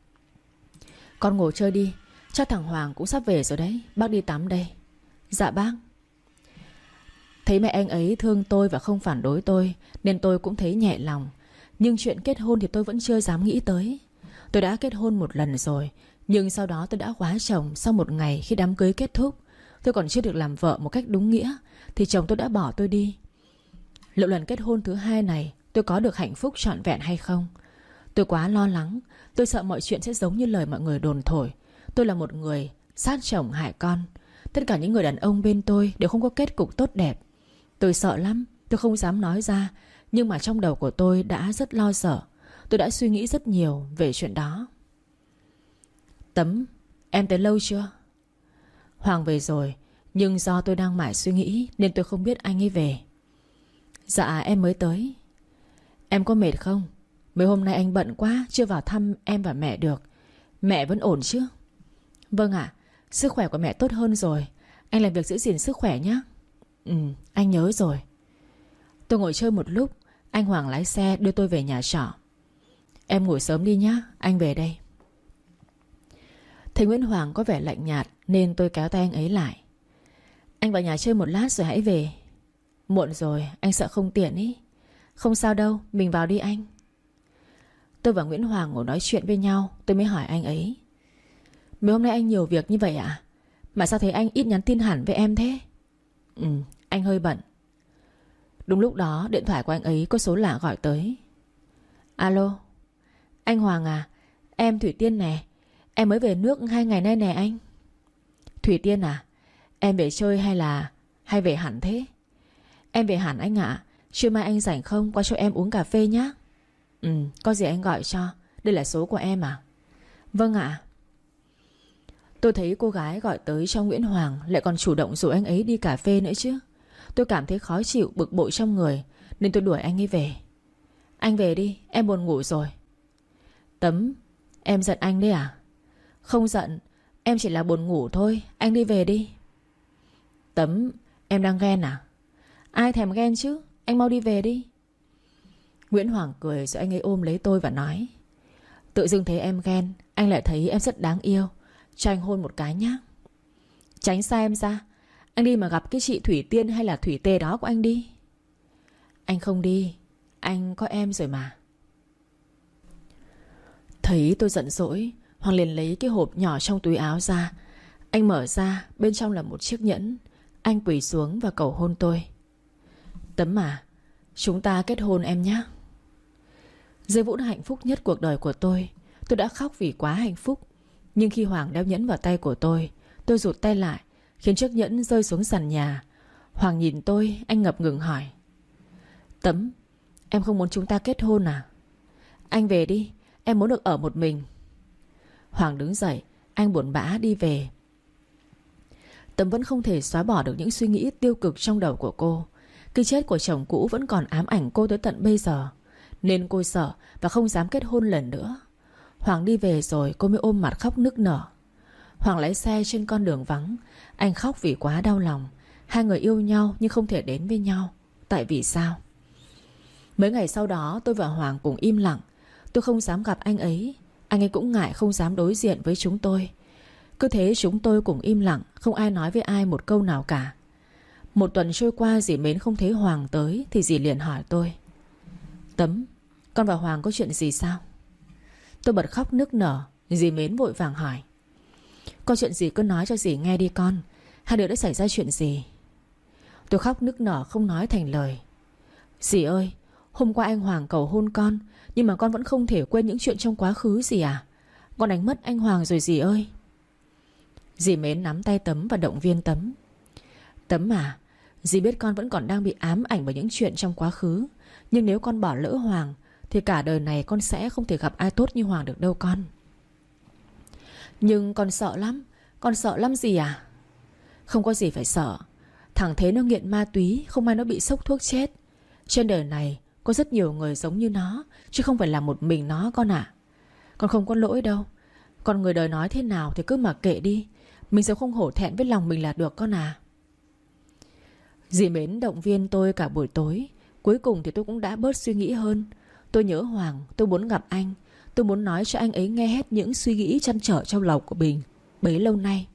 Con ngồi chơi đi. Chắc thằng Hoàng cũng sắp về rồi đấy. Bác đi tắm đây. Dạ bác. Thấy mẹ anh ấy thương tôi và không phản đối tôi, nên tôi cũng thấy nhẹ lòng. Nhưng chuyện kết hôn thì tôi vẫn chưa dám nghĩ tới. Tôi đã kết hôn một lần rồi, nhưng sau đó tôi đã quá chồng. Sau một ngày khi đám cưới kết thúc, tôi còn chưa được làm vợ một cách đúng nghĩa thì chồng tôi đã bỏ tôi đi. Liệu lần kết hôn thứ hai này tôi có được hạnh phúc trọn vẹn hay không? Tôi quá lo lắng. Tôi sợ mọi chuyện sẽ giống như lời mọi người đồn thổi. Tôi là một người sát chồng hại con. Tất cả những người đàn ông bên tôi đều không có kết cục tốt đẹp. Tôi sợ lắm. Tôi không dám nói ra, nhưng mà trong đầu của tôi đã rất lo sợ. Tôi đã suy nghĩ rất nhiều về chuyện đó. Tấm, em tới lâu chưa? Hoàng về rồi, nhưng do tôi đang mải suy nghĩ nên tôi không biết anh ấy về. Dạ em mới tới. Em có mệt không? Mấy hôm nay anh bận quá, chưa vào thăm em và mẹ được. Mẹ vẫn ổn chứ? Vâng ạ. Sức khỏe của mẹ tốt hơn rồi. Anh làm việc giữ gìn sức khỏe nhé. Anh nhớ rồi. Tôi ngồi chơi một lúc. Anh Hoàng lái xe đưa tôi về nhà trọ. Em ngủ sớm đi nhé, anh về đây. Thấy Nguyễn Hoàng có vẻ lạnh nhạt nên tôi kéo tay anh ấy lại. Anh vào nhà chơi một lát rồi hãy về. Muộn rồi, anh sợ không tiện ý. Không sao đâu, mình vào đi anh. Tôi và Nguyễn Hoàng ngồi nói chuyện với nhau. Tôi mới hỏi anh ấy: mấy hôm nay anh nhiều việc như vậy ạ? Mà sao thấy anh ít nhắn tin hẳn với em thế? Anh hơi bận. Đúng lúc đó điện thoại của anh ấy có số lạ gọi tới. Alo, anh Hoàng à? Em Thủy Tiên nè. Em mới về nước 2 ngày nay nè anh. Thủy Tiên à? Em về chơi hay về hẳn thế? Em về hẳn anh ạ. Trưa mai anh rảnh không? Qua cho em uống cà phê nhá. Có gì anh gọi cho. Đây là số của em à? Vâng ạ. Tôi thấy cô gái gọi tới cho Nguyễn Hoàng lại còn chủ động rủ anh ấy đi cà phê nữa chứ. Tôi cảm thấy khó chịu, bực bội trong người, nên tôi đuổi anh ấy về. Anh về đi, em buồn ngủ rồi. Tấm, em giận anh đấy à? Không giận, em chỉ là buồn ngủ thôi. Anh đi về đi. Tấm, em đang ghen à? Ai thèm ghen chứ. Anh mau đi về đi. Nguyễn Hoàng cười rồi anh ấy ôm lấy tôi và nói: tự dưng thấy em ghen, anh lại thấy em rất đáng yêu. Cho anh hôn một cái nhé. Tránh xa em ra. Anh đi mà gặp cái chị Thủy Tiên hay là Thủy Tê đó của anh đi. Anh không đi, anh có em rồi mà. Thấy tôi giận dỗi, Hoàng liền lấy cái hộp nhỏ trong túi áo ra. Anh mở ra, bên trong là một chiếc nhẫn. Anh quỳ xuống và cầu hôn tôi. Tấm à, chúng ta kết hôn em nhé. Giây phút hạnh phúc nhất cuộc đời của tôi đã khóc vì quá hạnh phúc. Nhưng khi Hoàng đeo nhẫn vào tay của tôi rụt tay lại, khiến chiếc nhẫn rơi xuống sàn nhà. Hoàng nhìn tôi, anh ngập ngừng hỏi: Tấm, em không muốn chúng ta kết hôn à? Anh về đi, em muốn được ở một mình. Hoàng đứng dậy, anh buồn bã đi về. Tấm vẫn không thể xóa bỏ được những suy nghĩ tiêu cực trong đầu của cô. Cái chết của chồng cũ vẫn còn ám ảnh cô tới tận bây giờ, nên cô sợ và không dám kết hôn lần nữa. Hoàng đi về rồi cô mới ôm mặt khóc nức nở. Hoàng lái xe trên con đường vắng. Anh khóc vì quá đau lòng. Hai người yêu nhau nhưng không thể đến với nhau. Tại vì sao? Mấy ngày sau đó tôi và Hoàng cùng im lặng. Tôi không dám gặp anh ấy. Anh ấy cũng ngại không dám đối diện với chúng tôi. Cứ thế chúng tôi cùng im lặng, không ai nói với ai một câu nào cả. Một tuần trôi qua, dì Mến không thấy Hoàng tới thì dì liền hỏi tôi: Tấm, con và Hoàng có chuyện gì sao? Tôi bật khóc nức nở. Dì Mến vội vàng hỏi: Có chuyện gì cứ nói cho dì nghe đi con. Hai đứa đã xảy ra chuyện gì? Tôi khóc nức nở không nói thành lời. Dì ơi, hôm qua anh Hoàng cầu hôn con, nhưng mà con vẫn không thể quên những chuyện trong quá khứ dì à. Con đánh mất anh Hoàng rồi dì ơi. Dì Mến nắm tay Tấm và động viên Tấm. Tấm à, dì biết con vẫn còn đang bị ám ảnh bởi những chuyện trong quá khứ. Nhưng nếu con bỏ lỡ Hoàng thì cả đời này con sẽ không thể gặp ai tốt như Hoàng được đâu con. Nhưng con sợ lắm. Con sợ lắm dì à? Không có gì phải sợ. Thằng Thế nó nghiện ma túy, không may nó bị sốc thuốc chết. Trên đời này có rất nhiều người giống như nó, chứ không phải là một mình nó con ạ. Con không có lỗi đâu. Còn người đời nói thế nào thì cứ mặc kệ đi. Mình sẽ không hổ thẹn với lòng mình là được con à. Dì Mến động viên tôi cả buổi tối. Cuối cùng thì tôi cũng đã bớt suy nghĩ hơn. Tôi nhớ Hoàng, tôi muốn gặp anh. Tôi muốn nói cho anh ấy nghe hết những suy nghĩ trăn trở trong lòng của mình bấy lâu nay.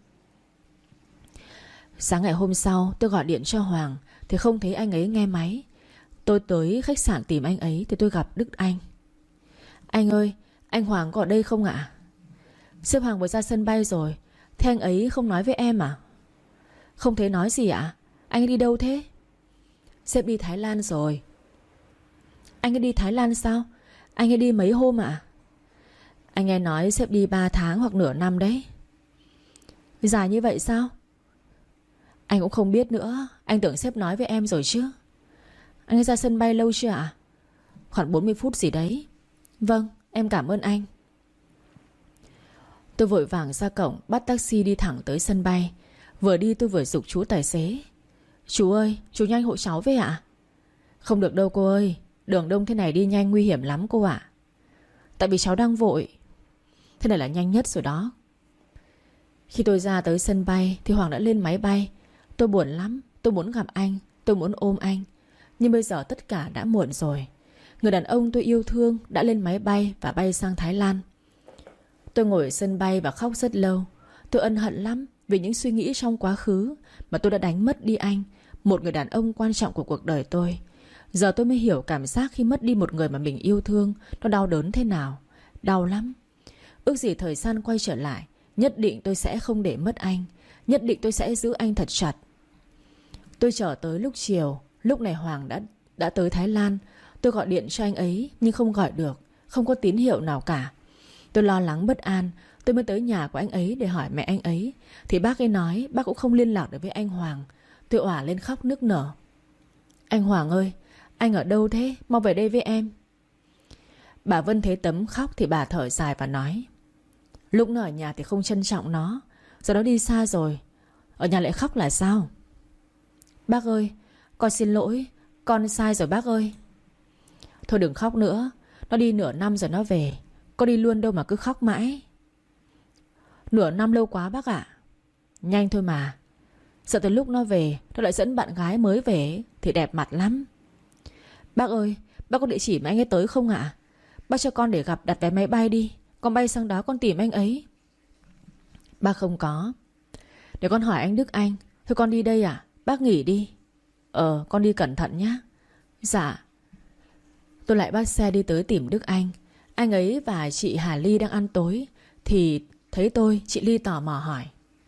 Sáng ngày hôm sau tôi gọi điện cho Hoàng thì không thấy anh ấy nghe máy. Tôi tới khách sạn tìm anh ấy thì tôi gặp Đức Anh. Anh ơi, anh Hoàng có ở đây không ạ? Sếp Hoàng vừa ra sân bay rồi. Thế anh ấy không nói với em à? Không thấy nói gì ạ? Anh ấy đi đâu thế? Sếp đi Thái Lan rồi. Anh ấy đi Thái Lan sao? Anh ấy đi mấy hôm ạ? Anh nghe nói sếp đi 3 tháng hoặc nửa năm đấy. Dài như vậy sao? Anh cũng không biết nữa. Anh tưởng sếp nói với em rồi chứ. Anh ấy ra sân bay lâu chưa ạ? Khoảng 40 phút gì đấy. Vâng, em cảm ơn anh. Tôi vội vàng ra cổng, bắt taxi đi thẳng tới sân bay. Vừa đi tôi vừa giục chú tài xế: Chú ơi, chú nhanh hộ cháu với ạ. Không được đâu cô ơi. Đường đông thế này đi nhanh nguy hiểm lắm cô ạ. Tại vì cháu đang vội. Thế này là nhanh nhất rồi đó. Khi tôi ra tới sân bay thì Hoàng đã lên máy bay. Tôi buồn lắm. Tôi muốn gặp anh. Tôi muốn ôm anh. Nhưng bây giờ tất cả đã muộn rồi. Người đàn ông tôi yêu thương đã lên máy bay và bay sang Thái Lan. Tôi ngồi ở sân bay và khóc rất lâu. Tôi ân hận lắm vì những suy nghĩ trong quá khứ mà tôi đã đánh mất đi anh, một người đàn ông quan trọng của cuộc đời tôi. Giờ tôi mới hiểu cảm giác khi mất đi một người mà mình yêu thương nó đau đớn thế nào. Đau lắm. Ước gì thời gian quay trở lại, nhất định tôi sẽ không để mất anh. Nhất định tôi sẽ giữ anh thật chặt. Tôi chờ tới lúc chiều. Lúc này Hoàng đã tới Thái Lan. Tôi gọi điện cho anh ấy nhưng không gọi được. Không có tín hiệu nào cả. Tôi lo lắng bất an. Tôi mới tới nhà của anh ấy để hỏi mẹ anh ấy. Thì bác ấy nói bác cũng không liên lạc được với anh Hoàng. Tôi òa lên khóc nức nở. Anh Hoàng ơi, anh ở đâu thế? Mau về đây với em. Bà Vân thấy Tấm khóc thì bà thở dài và nói: Lúc nó ở nhà thì không trân trọng nó. Giờ nó đi xa rồi, ở nhà lại khóc là sao? Bác ơi, con xin lỗi. Con sai rồi bác ơi. Thôi đừng khóc nữa. Nó đi nửa năm rồi nó về. Có đi luôn đâu mà cứ khóc mãi. Nửa năm lâu quá bác ạ. Nhanh thôi mà. Sợ tới lúc nó về nó lại dẫn bạn gái mới về thì đẹp mặt lắm. Bác ơi, bác có địa chỉ mà anh ấy tới không ạ? Bác cho con để gặp đặt vé máy bay đi. Con bay sang đó con tìm anh ấy. Bác không có. Để con hỏi anh Đức Anh. Thôi con đi đây à? Bác nghỉ đi. Con đi cẩn thận nhá. Dạ. Tôi lại bắt xe đi tới tìm Đức Anh. Anh ấy và chị Hà Ly đang ăn tối thì thấy tôi, chị Ly tò mò hỏi: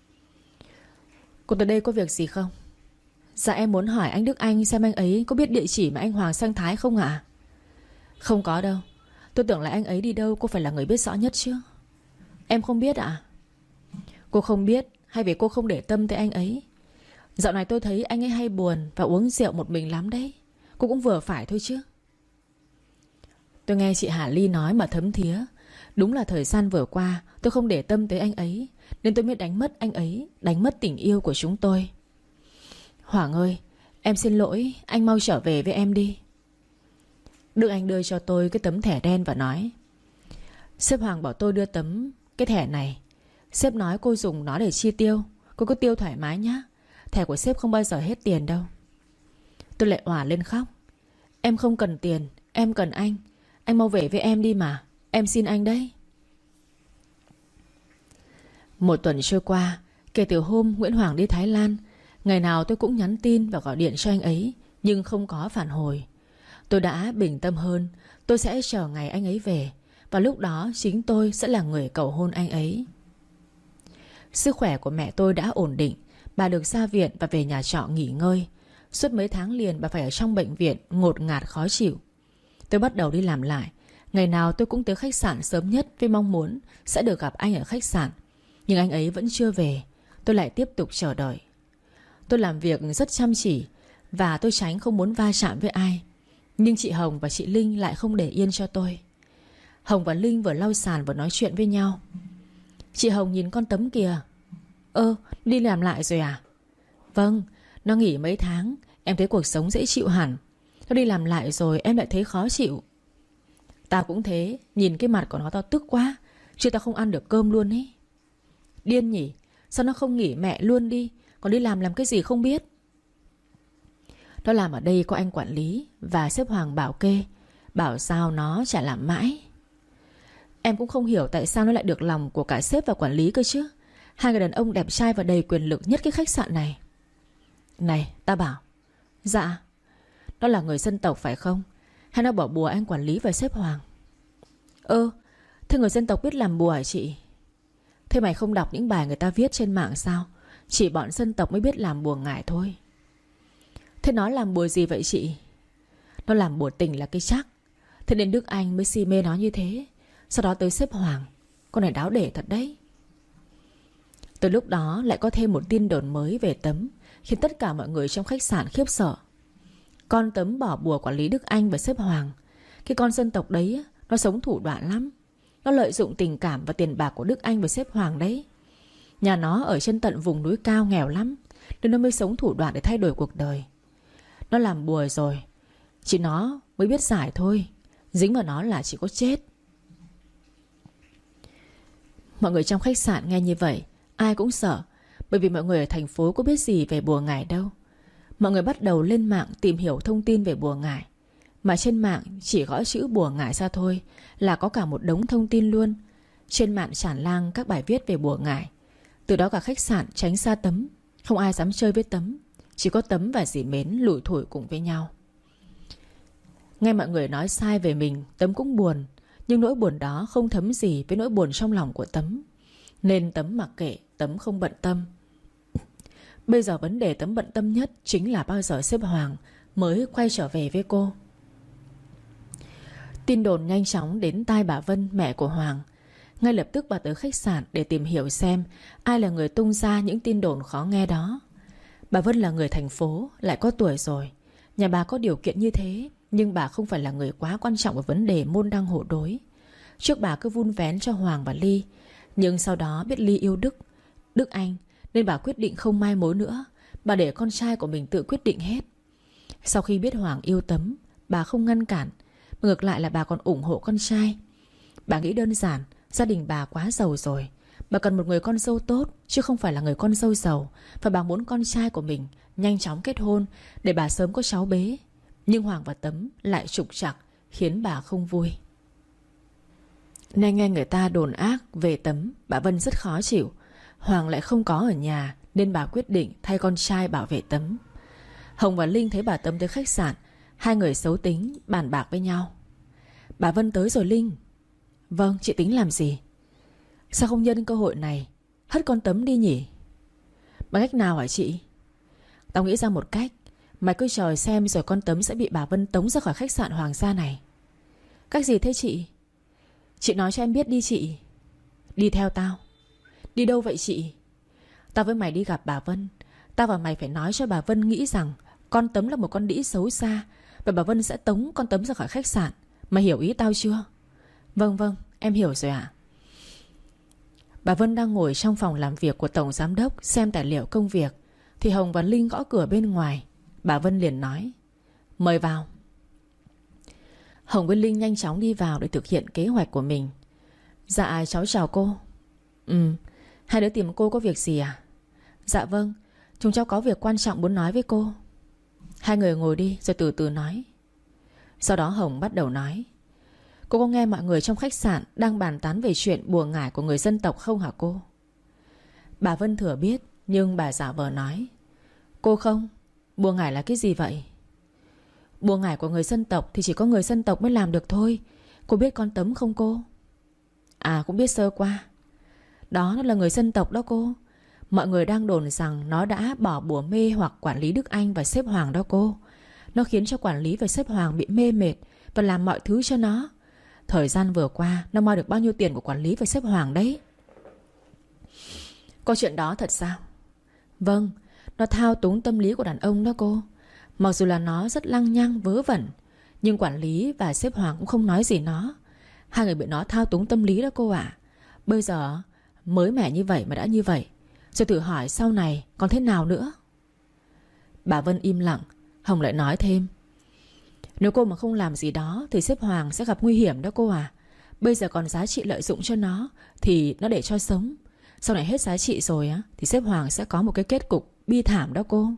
cô tới đây có việc gì không? Dạ em muốn hỏi anh Đức Anh xem anh ấy có biết địa chỉ mà anh Hoàng sang Thái không ạ? Không có đâu. Tôi tưởng là anh ấy đi đâu cô phải là người biết rõ nhất chứ. Em không biết ạ? Cô không biết hay vì cô không để tâm tới anh ấy? Dạo này tôi thấy anh ấy hay buồn và uống rượu một mình lắm đấy. Cô cũng vừa phải thôi chứ. Tôi nghe chị Hà Ly nói mà thấm thía. Đúng là thời gian vừa qua tôi không để tâm tới anh ấy, nên tôi mới đánh mất anh ấy, đánh mất tình yêu của chúng tôi. Hoàng ơi, em xin lỗi, anh mau trở về với em đi. Đức Anh đưa cho tôi cái tấm thẻ đen và nói: sếp Hoàng bảo tôi đưa cái thẻ này. Sếp nói cô dùng nó để chi tiêu, cô cứ tiêu thoải mái nhá. Thẻ của sếp không bao giờ hết tiền đâu. Tôi lại òa lên khóc. Em không cần tiền, em cần anh. Anh mau về với em đi mà. Em xin anh đấy. Một tuần trôi qua, kể từ hôm Nguyễn Hoàng đi Thái Lan, ngày nào tôi cũng nhắn tin và gọi điện cho anh ấy, nhưng không có phản hồi. Tôi đã bình tâm hơn. Tôi sẽ chờ ngày anh ấy về, và lúc đó chính tôi sẽ là người cầu hôn anh ấy. Sức khỏe của mẹ tôi đã ổn định. Bà được ra viện và về nhà trọ nghỉ ngơi. Suốt mấy tháng liền bà phải ở trong bệnh viện, ngột ngạt khó chịu. Tôi bắt đầu đi làm lại. Ngày nào tôi cũng tới khách sạn sớm nhất với mong muốn sẽ được gặp anh ở khách sạn. Nhưng anh ấy vẫn chưa về. Tôi lại tiếp tục chờ đợi. Tôi làm việc rất chăm chỉ và tôi tránh không muốn va chạm với ai. Nhưng chị Hồng và chị Linh lại không để yên cho tôi. Hồng và Linh vừa lau sàn vừa nói chuyện với nhau. Chị Hồng nhìn con Tấm kìa. Đi làm lại rồi à? Vâng, nó nghỉ mấy tháng. Em thấy cuộc sống dễ chịu hẳn. Nó đi làm lại rồi em lại thấy khó chịu. Tao cũng thế. Nhìn cái mặt của nó tao tức quá. Chứ tao không ăn được cơm luôn ấy. Điên nhỉ. Sao nó không nghỉ mẹ luôn đi, còn đi làm cái gì không biết. Nó làm ở đây có anh quản lý và sếp Hoàng bảo kê. Bảo sao nó chả làm mãi. Em cũng không hiểu tại sao nó lại được lòng của cả sếp và quản lý cơ chứ. Hai người đàn ông đẹp trai và đầy quyền lực nhất cái khách sạn này. Này, ta bảo. Dạ. Nó là người dân tộc phải không? Hay nó bỏ bùa anh quản lý và sếp Hoàng? Thế người dân tộc biết làm bùa hả chị? Thế mày không đọc những bài người ta viết trên mạng sao? Chỉ bọn dân tộc mới biết làm bùa ngải thôi. Thế nó làm bùa gì vậy chị? Nó làm bùa tình là cái chắc. Thế nên Đức Anh mới si mê nó như thế. Sau đó tới sếp Hoàng. Con này đáo để thật đấy. Từ lúc đó lại có thêm một tin đồn mới về Tấm, khiến tất cả mọi người trong khách sạn khiếp sợ. Con Tấm bỏ bùa quản lý Đức Anh và sếp Hoàng. Cái con dân tộc đấy nó sống thủ đoạn lắm. Nó lợi dụng tình cảm và tiền bạc của Đức Anh và sếp Hoàng đấy. Nhà nó ở trên tận vùng núi cao nghèo lắm, nên nó mới sống thủ đoạn để thay đổi cuộc đời. Nó làm bùa rồi, chỉ nó mới biết giải thôi. Dính vào nó là chỉ có chết. Mọi người trong khách sạn nghe như vậy ai cũng sợ. Bởi vì mọi người ở thành phố có biết gì về bùa ngải đâu. Mọi người bắt đầu lên mạng tìm hiểu thông tin về bùa ngải. Mà trên mạng chỉ gõ chữ bùa ngải ra thôi là có cả một đống thông tin luôn. Trên mạng tràn lan các bài viết về bùa ngải. Từ đó cả khách sạn tránh xa Tấm. Không ai dám chơi với Tấm. Chỉ có Tấm và dì Mến lủi thủi cùng với nhau. Nghe mọi người nói sai về mình, Tấm cũng buồn. Nhưng nỗi buồn đó không thấm gì với nỗi buồn trong lòng của Tấm. Nên Tấm mặc kệ, Tấm không bận tâm. Bây giờ vấn đề Tấm bận tâm nhất chính là bao giờ sếp Hoàng mới quay trở về với cô. Tin đồn nhanh chóng đến tai bà Vân, mẹ của Hoàng. Ngay lập tức bà tới khách sạn để tìm hiểu xem ai là người tung ra những tin đồn khó nghe đó. Bà Vân là người thành phố, lại có tuổi rồi. Nhà bà có điều kiện như thế, nhưng bà không phải là người quá quan trọng ở vấn đề môn đăng hộ đối. Trước bà cứ vun vén cho Hoàng và Ly. Nhưng sau đó biết Ly yêu Đức Anh, nên bà quyết định không mai mối nữa. Bà để con trai của mình tự quyết định hết. Sau khi biết Hoàng yêu Tấm, bà không ngăn cản, mà ngược lại là bà còn ủng hộ con trai. Bà nghĩ đơn giản, gia đình bà quá giàu rồi. Bà cần một người con dâu tốt, chứ không phải là người con dâu giàu. Và bà muốn con trai của mình nhanh chóng kết hôn để bà sớm có cháu bé. Nhưng Hoàng và Tấm lại trục trặc, khiến bà không vui. Nên nghe người ta đồn ác về Tấm, bà Vân rất khó chịu. Hoàng lại không có ở nhà, nên bà quyết định thay con trai bảo vệ Tấm. Hồng và Linh thấy bà Tấm tới khách sạn, Hai người xấu tính bàn bạc với nhau. Bà Vân tới rồi Linh. Vâng, chị tính làm gì? Sao không nhân cơ hội này hất con Tấm đi nhỉ? Bằng cách nào hả chị? Tao nghĩ ra một cách. Mày cứ chờ xem rồi con Tấm sẽ bị bà Vân tống ra khỏi khách sạn Hoàng gia này. Cách gì thế chị? Chị nói cho em biết đi chị. Đi theo tao. Đi đâu vậy chị? Tao với mày đi gặp bà Vân. Tao và mày phải nói cho bà Vân nghĩ rằng con Tấm là một con đĩ xấu xa, và bà Vân sẽ tống con Tấm ra khỏi khách sạn. Mày hiểu ý tao chưa? Vâng vâng, em hiểu rồi ạ. Bà Vân đang ngồi trong phòng làm việc của Tổng Giám đốc xem tài liệu công việc, thì Hồng và Linh gõ cửa bên ngoài. Bà Vân liền nói: Mời vào. Hồng với Linh nhanh chóng đi vào để thực hiện kế hoạch của mình. Dạ cháu chào cô. Hai đứa tìm cô có việc gì à? Dạ vâng, chúng cháu có việc quan trọng muốn nói với cô. Hai người ngồi đi rồi từ từ nói. Sau đó Hồng bắt đầu nói: Cô có nghe mọi người trong khách sạn đang bàn tán về chuyện bùa ngải của người dân tộc không hả cô? Bà Vân thừa biết, nhưng bà giả vờ nói: Cô không. Bùa ngải là cái gì vậy? Bùa ngải của người dân tộc thì chỉ có người dân tộc mới làm được thôi. Cô biết con Tấm không cô? À, cũng biết sơ qua. Đó, nó là người dân tộc đó cô. Mọi người đang đồn rằng nó đã bỏ bùa mê hoặc quản lý Đức Anh và sếp Hoàng đó cô. Nó khiến cho quản lý và sếp Hoàng bị mê mệt và làm mọi thứ cho nó. Thời gian vừa qua nó moi được bao nhiêu tiền của quản lý và sếp Hoàng đấy. Câu chuyện đó thật sao? Vâng, nó thao túng tâm lý của đàn ông đó cô. Mặc dù là nó rất lăng nhăng vớ vẩn, nhưng quản lý và sếp Hoàng cũng không nói gì nó. Hai người bị nó thao túng tâm lý đó cô ạ. Bây giờ mới mẻ như vậy mà đã như vậy, rồi thử hỏi sau này còn thế nào nữa. Bà Vân im lặng. Hồng lại nói thêm: Nếu cô mà không làm gì đó thì sếp Hoàng sẽ gặp nguy hiểm đó cô à. Bây giờ còn giá trị lợi dụng cho nó thì nó để cho sống. Sau này hết giá trị rồi á thì sếp Hoàng sẽ có một cái kết cục bi thảm đó cô.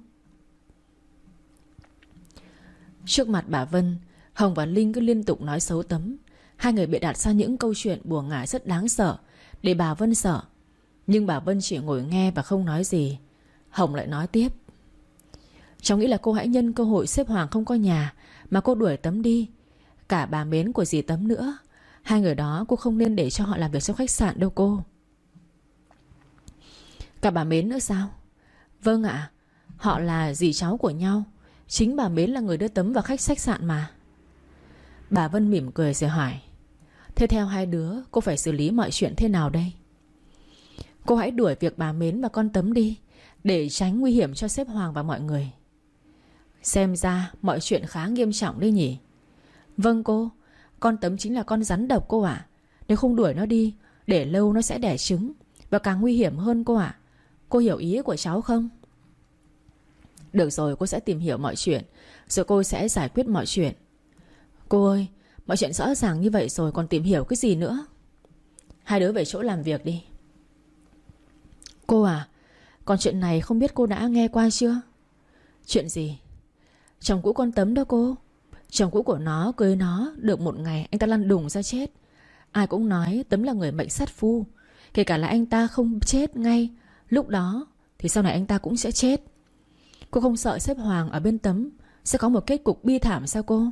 Trước mặt bà Vân, Hồng và Linh cứ liên tục nói xấu Tấm. Hai người bịa đặt ra những câu chuyện bùa ngải rất đáng sợ để bà Vân sợ. Nhưng bà Vân chỉ ngồi nghe và không nói gì. Hồng lại nói tiếp: Cháu nghĩ là cô hãy nhân cơ hội sếp Hoàng không có nhà mà cô đuổi Tấm đi. Cả bà Mến của dì Tấm nữa. Hai người đó cô không nên để cho họ làm việc trong khách sạn đâu cô. Cả bà Mến nữa sao? Vâng ạ. Họ là dì cháu của nhau. Chính bà Mến là người đưa Tấm vào khách sạn mà. Bà Vân mỉm cười rồi hỏi: Thế theo hai đứa cô phải xử lý mọi chuyện thế nào đây? Cô hãy đuổi việc bà Mến và con Tấm đi, để tránh nguy hiểm cho sếp Hoàng và mọi người. Xem ra mọi chuyện khá nghiêm trọng đấy nhỉ? Vâng cô. Con Tấm chính là con rắn độc cô ạ. Nếu không đuổi nó đi, để lâu nó sẽ đẻ trứng và càng nguy hiểm hơn cô ạ. Cô hiểu ý của cháu không? Được rồi, cô sẽ tìm hiểu mọi chuyện, rồi cô sẽ giải quyết mọi chuyện. Cô ơi, mọi chuyện rõ ràng như vậy rồi còn tìm hiểu cái gì nữa? Hai đứa về chỗ làm việc đi. Cô à, còn chuyện này không biết cô đã nghe qua chưa? Chuyện gì? Chồng cũ con Tấm đó cô. Chồng cũ của nó cưới nó được một ngày anh ta lăn đùng ra chết. Ai cũng nói Tấm là người mệnh sát phu. Kể cả là anh ta không chết ngay lúc đó thì sau này anh ta cũng sẽ chết. Cô không sợ sếp Hoàng ở bên Tấm sẽ có một kết cục bi thảm sao cô?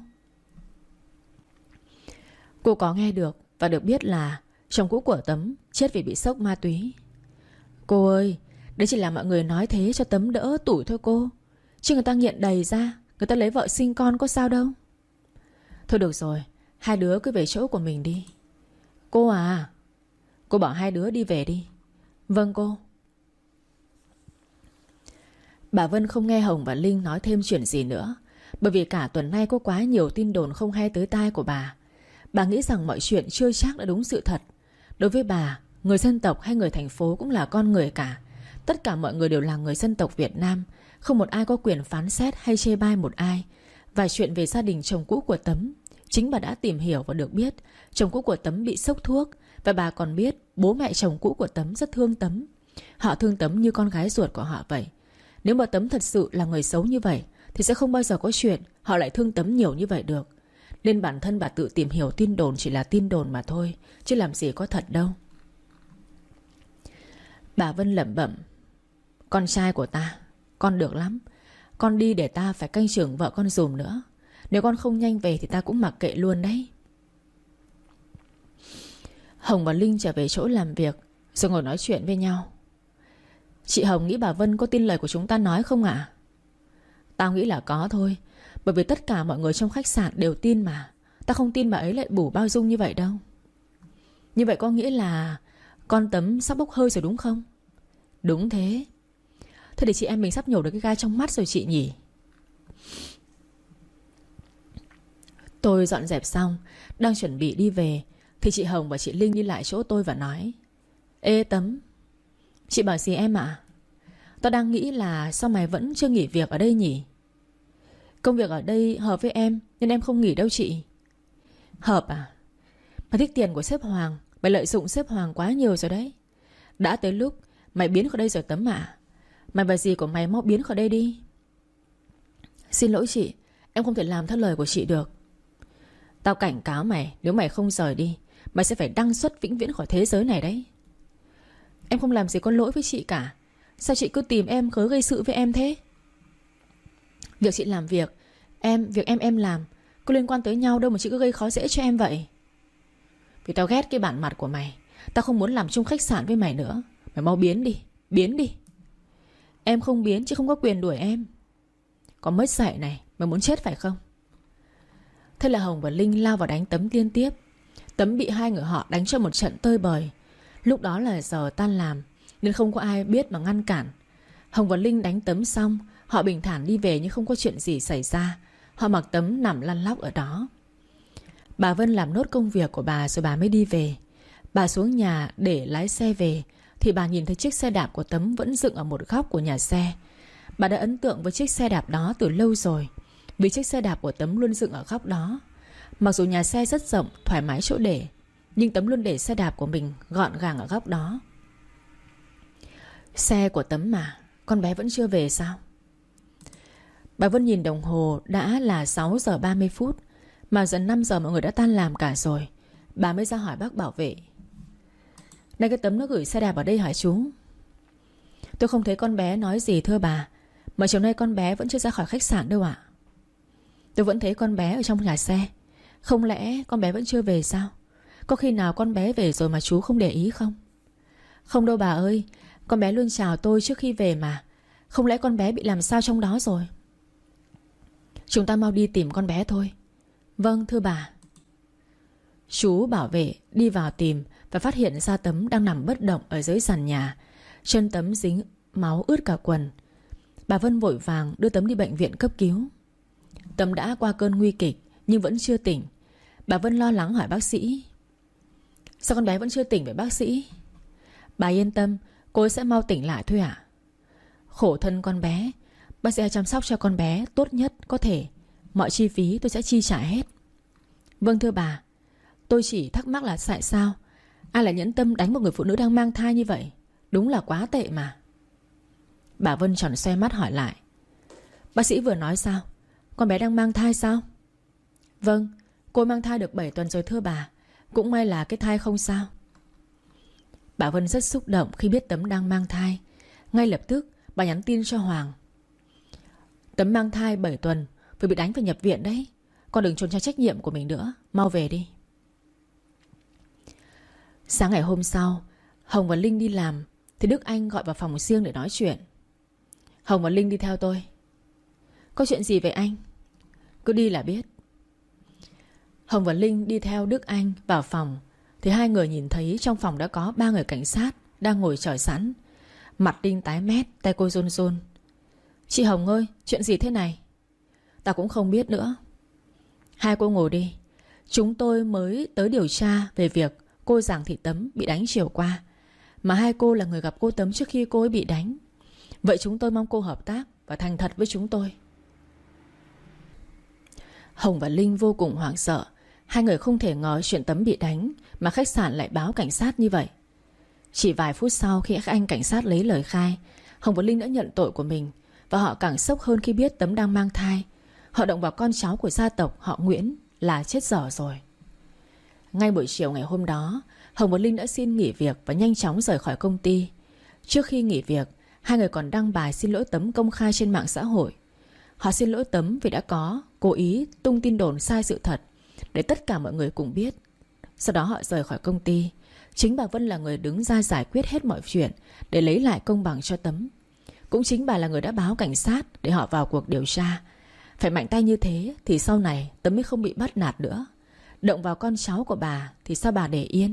Cô có nghe được và được biết là chồng cũ của Tấm chết vì bị sốc ma túy. Cô ơi, đấy chỉ là mọi người nói thế cho Tấm đỡ tủi thôi cô. Chứ người ta nghiện đầy ra, người ta lấy vợ sinh con có sao đâu. Thôi được rồi, hai đứa cứ về chỗ của mình đi. Cô à, cô bảo hai đứa đi về đi. Vâng cô. Bà Vân không nghe Hồng và Linh nói thêm chuyện gì nữa, bởi vì cả tuần nay có quá nhiều tin đồn không hay tới tai của bà. Bà nghĩ rằng mọi chuyện chưa chắc đã đúng sự thật. Đối với bà, người dân tộc hay người thành phố cũng là con người cả. Tất cả mọi người đều là người dân tộc Việt Nam. Không một ai có quyền phán xét hay chê bai một ai. Và chuyện về gia đình chồng cũ của Tấm, chính bà đã tìm hiểu và được biết chồng cũ của Tấm bị sốc thuốc. Và bà còn biết bố mẹ chồng cũ của Tấm rất thương Tấm. Họ thương Tấm như con gái ruột của họ vậy. Nếu mà Tấm thật sự là người xấu như vậy thì sẽ không bao giờ có chuyện họ lại thương Tấm nhiều như vậy được. Nên bản thân bà tự tìm hiểu tin đồn chỉ là tin đồn mà thôi, chứ làm gì có thật đâu. Bà Vân lẩm bẩm: Con trai của ta, con được lắm. Con đi để ta phải canh chừng vợ con dùm nữa. Nếu con không nhanh về thì ta cũng mặc kệ luôn đấy. Hồng và Linh trở về chỗ làm việc rồi ngồi nói chuyện với nhau. Chị Hồng nghĩ bà Vân có tin lời của chúng ta nói không ạ? Tao nghĩ là có thôi. Bởi vì tất cả mọi người trong khách sạn đều tin mà. Tao không tin bà ấy lại bủ bao dung như vậy đâu. Như vậy có nghĩa là con Tấm sắp bốc hơi rồi đúng không? Đúng thế. Thế thì chị em mình sắp nhổ được cái gai trong mắt rồi chị nhỉ? Tôi dọn dẹp xong, đang chuẩn bị đi về thì chị Hồng và chị Linh đi lại chỗ tôi và nói: Ê Tấm. Chị bảo gì em ạ? Tao đang nghĩ là sao mày vẫn chưa nghỉ việc ở đây nhỉ? Công việc ở đây hợp với em nên em không nghỉ đâu chị. Hợp à? Mày thích tiền của sếp Hoàng. Mày lợi dụng sếp Hoàng quá nhiều rồi đấy. Đã tới lúc mày biến khỏi đây rồi Tấm à. Mày và dì của mày mau biến khỏi đây đi. Xin lỗi chị, em không thể làm theo lời của chị được. Tao cảnh cáo mày, nếu mày không rời đi, mày sẽ phải đăng xuất vĩnh viễn khỏi thế giới này đấy. Em không làm gì có lỗi với chị cả. Sao chị cứ tìm em cớ gây sự với em thế? Việc chị làm việc em làm, có liên quan tới nhau đâu mà chị cứ gây khó dễ cho em vậy. Vì tao ghét cái bản mặt của mày. Tao không muốn làm chung khách sạn với mày nữa. Mày mau biến đi, biến đi. Em không biến chứ không có quyền đuổi em. Có mất dạy này, mày muốn chết phải không? Thế là Hồng và Linh lao vào đánh Tấm liên tiếp. Tấm bị hai người họ đánh cho một trận tơi bời. Lúc đó là giờ tan làm nên không có ai biết mà ngăn cản. Hồng và Linh đánh Tấm xong, họ bình thản đi về như không có chuyện gì xảy ra. Họ mặc Tấm nằm lăn lóc ở đó. Bà Vân làm nốt công việc của bà rồi bà mới đi về. Bà xuống nhà để lái xe về thì bà nhìn thấy chiếc xe đạp của Tấm vẫn dựng ở một góc của nhà xe. Bà đã ấn tượng với chiếc xe đạp đó từ lâu rồi, vì chiếc xe đạp của Tấm luôn dựng ở góc đó. Mặc dù nhà xe rất rộng, thoải mái chỗ để, nhưng Tấm luôn để xe đạp của mình gọn gàng ở góc đó. Xe của Tấm mà, con bé vẫn chưa về sao? Bà Vân nhìn đồng hồ, đã là 6 giờ 30 phút, mà dần 5 giờ mọi người đã tan làm cả rồi. Bà mới ra hỏi bác bảo vệ: Này cái Tấm nó gửi xe đạp ở đây hả chú? Tôi không thấy con bé nói gì thưa bà. Mà chiều nay con bé vẫn chưa ra khỏi khách sạn đâu ạ. Tôi vẫn thấy con bé ở trong nhà xe. Không lẽ con bé vẫn chưa về sao? Có khi nào con bé về rồi mà chú không để ý không? Không đâu bà ơi. Con bé luôn chào tôi trước khi về mà. Không lẽ con bé bị làm sao trong đó rồi? Chúng ta mau đi tìm con bé thôi. Vâng thưa bà. Chú bảo vệ đi vào tìm và phát hiện ra Tấm đang nằm bất động ở dưới sàn nhà. Chân Tấm dính máu ướt cả quần. Bà Vân vội vàng đưa Tấm đi bệnh viện cấp cứu. Tấm đã qua cơn nguy kịch nhưng vẫn chưa tỉnh. Bà Vân lo lắng hỏi bác sĩ: Sao con bé vẫn chưa tỉnh vậy bác sĩ? Bà yên tâm, cô ấy sẽ mau tỉnh lại thôi ạ. Khổ thân con bé. Bác sĩ chăm sóc cho con bé tốt nhất có thể. Mọi chi phí tôi sẽ chi trả hết. Vâng thưa bà. Tôi chỉ thắc mắc là tại sao ai lại nhẫn tâm đánh một người phụ nữ đang mang thai như vậy? Đúng là quá tệ mà. Bà Vân tròn xoe mắt hỏi lại: Bác sĩ vừa nói sao? Con bé đang mang thai sao? Vâng, cô mang thai được 7 tuần rồi thưa bà. Cũng may là cái thai không sao. Bà Vân rất xúc động khi biết Tấm đang mang thai. Ngay lập tức bà nhắn tin cho Hoàng: Tấm mang thai 7 tuần, vừa bị đánh phải nhập viện đấy. Con đừng trốn tránh trách nhiệm của mình nữa. Mau về đi. Sáng ngày hôm sau, Hồng và Linh đi làm thì Đức Anh gọi vào phòng riêng để nói chuyện. Hồng và Linh đi theo tôi. Có chuyện gì vậy anh? Cứ đi là biết. Hồng và Linh đi theo Đức Anh vào phòng thì hai người nhìn thấy trong phòng đã có 3 người cảnh sát đang ngồi chờ sẵn. Mặt Linh tái mét, tay cô run run. Chị Hồng ơi, chuyện gì thế này? Ta cũng không biết nữa. Hai cô ngồi đi. Chúng tôi mới tới điều tra về việc cô Giàng Thị Tấm bị đánh chiều qua, mà hai cô là người gặp cô Tấm trước khi cô ấy bị đánh. Vậy chúng tôi mong cô hợp tác và thành thật với chúng tôi. Hồng và Linh vô cùng hoảng sợ. Hai người không thể ngờ chuyện Tấm bị đánh mà khách sạn lại báo cảnh sát như vậy. Chỉ vài phút sau khi các anh cảnh sát lấy lời khai, Hồng và Linh đã nhận tội của mình. Và họ càng sốc hơn khi biết Tấm đang mang thai. Họ động vào con cháu của gia tộc họ Nguyễn là chết dở rồi. Ngay buổi chiều ngày hôm đó, Hồng và Linh đã xin nghỉ việc và nhanh chóng rời khỏi công ty. Trước khi nghỉ việc, hai người còn đăng bài xin lỗi Tấm công khai trên mạng xã hội. Họ xin lỗi Tấm vì đã có cố ý tung tin đồn sai sự thật để tất cả mọi người cùng biết. Sau đó họ rời khỏi công ty. Chính bà Vân là người đứng ra giải quyết hết mọi chuyện để lấy lại công bằng cho Tấm. Cũng chính bà là người đã báo cảnh sát để họ vào cuộc điều tra. Phải mạnh tay như thế thì sau này Tấm mới không bị bắt nạt nữa. Động vào con cháu của bà thì sao bà để yên?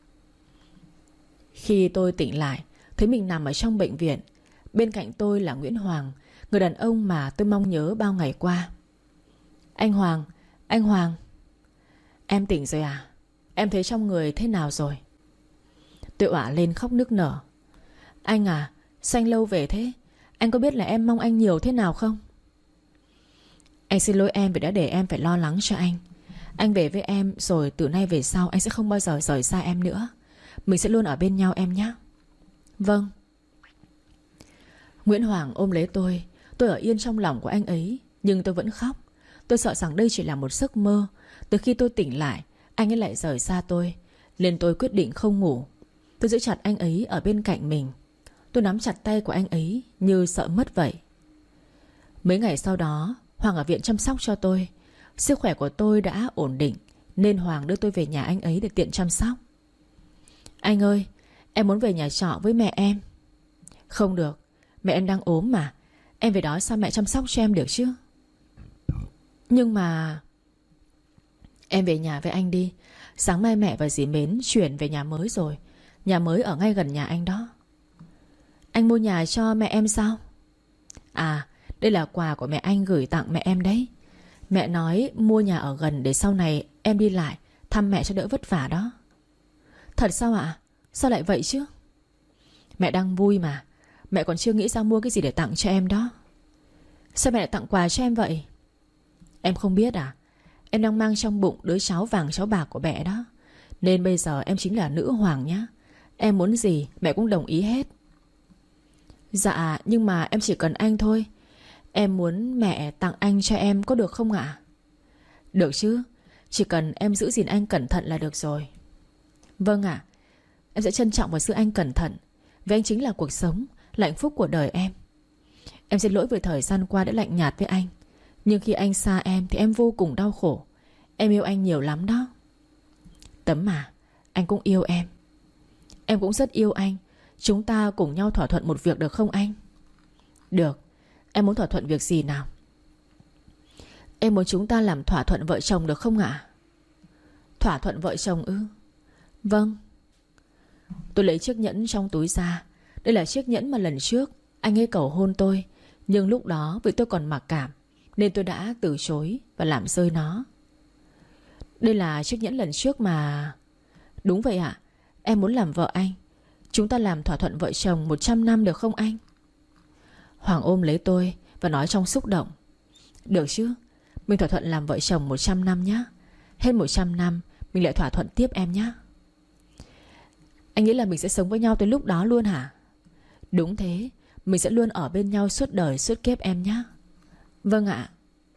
Khi tôi tỉnh lại, thấy mình nằm ở trong bệnh viện. Bên cạnh tôi là Nguyễn Hoàng, người đàn ông mà tôi mong nhớ bao ngày qua. Anh Hoàng, anh Hoàng. Em tỉnh rồi à? Em thấy trong người thế nào rồi? Tôi òa lên khóc nức nở. Anh à, sao anh lâu về thế? Anh có biết là em mong anh nhiều thế nào không? Anh xin lỗi em vì đã để em phải lo lắng cho anh. Anh về với em rồi từ nay về sau anh sẽ không bao giờ rời xa em nữa. Mình sẽ luôn ở bên nhau em nhé. Vâng. Nguyễn Hoàng ôm lấy tôi. Tôi ở yên trong lòng của anh ấy, nhưng tôi vẫn khóc. Tôi sợ rằng đây chỉ là một giấc mơ. Từ khi tôi tỉnh lại, anh ấy lại rời xa tôi, nên tôi quyết định không ngủ. Tôi giữ chặt anh ấy ở bên cạnh mình. Tôi nắm chặt tay của anh ấy như sợ mất vậy. Mấy ngày sau đó, Hoàng ở viện chăm sóc cho tôi. Sức khỏe của tôi đã ổn định, nên Hoàng đưa tôi về nhà anh ấy để tiện chăm sóc. Anh ơi, em muốn về nhà trọ với mẹ em. Không được, mẹ em đang ốm mà. Em về đó sao mẹ chăm sóc cho em được chứ? Nhưng mà... Em về nhà với anh đi. Sáng mai mẹ và dì Mến chuyển về nhà mới rồi. Nhà mới ở ngay gần nhà anh đó. Anh mua nhà cho mẹ em sao? À, đây là quà của mẹ anh gửi tặng mẹ em đấy. Mẹ nói mua nhà ở gần để sau này em đi lại thăm mẹ cho đỡ vất vả đó. Thật sao ạ? Sao lại vậy chứ? Mẹ đang vui mà. Mẹ còn chưa nghĩ ra mua cái gì để tặng cho em đó. Sao mẹ lại tặng quà cho em vậy? Em không biết à? Em đang mang trong bụng đứa cháu vàng cháu bạc của mẹ đó. Nên bây giờ em chính là nữ hoàng nhá. Em muốn gì mẹ cũng đồng ý hết. Dạ, nhưng mà em chỉ cần anh thôi. Em muốn mẹ tặng anh cho em có được không ạ? Được chứ. Chỉ cần em giữ gìn anh cẩn thận là được rồi. Vâng ạ. Em sẽ trân trọng và giữ anh cẩn thận. Vì anh chính là cuộc sống, là hạnh phúc của đời em. Em xin lỗi vì thời gian qua đã lạnh nhạt với anh. Nhưng khi anh xa em thì em vô cùng đau khổ. Em yêu anh nhiều lắm đó. Tấm à, anh cũng yêu em. Em cũng rất yêu anh. Chúng ta cùng nhau thỏa thuận một việc được không anh? Được. Em muốn thỏa thuận việc gì nào? Em muốn chúng ta làm thỏa thuận vợ chồng được không ạ? Thỏa thuận vợ chồng ư? Vâng. Tôi lấy chiếc nhẫn trong túi ra. Đây là chiếc nhẫn mà lần trước anh ấy cầu hôn tôi. Nhưng lúc đó vì tôi còn mặc cảm nên tôi đã từ chối và làm rơi nó. Đây là chiếc nhẫn lần trước mà... Đúng vậy ạ. Em muốn làm vợ anh. Chúng ta làm thỏa thuận vợ chồng 100 năm được không anh? Hoàng ôm lấy tôi và nói trong xúc động. Được chứ. Mình thỏa thuận làm vợ chồng 100 năm nhé. Hết 100 năm mình lại thỏa thuận tiếp em nhé. Anh nghĩ là mình sẽ sống với nhau tới lúc đó luôn hả? Đúng thế. Mình sẽ luôn ở bên nhau suốt đời suốt kiếp em nhé. Vâng ạ.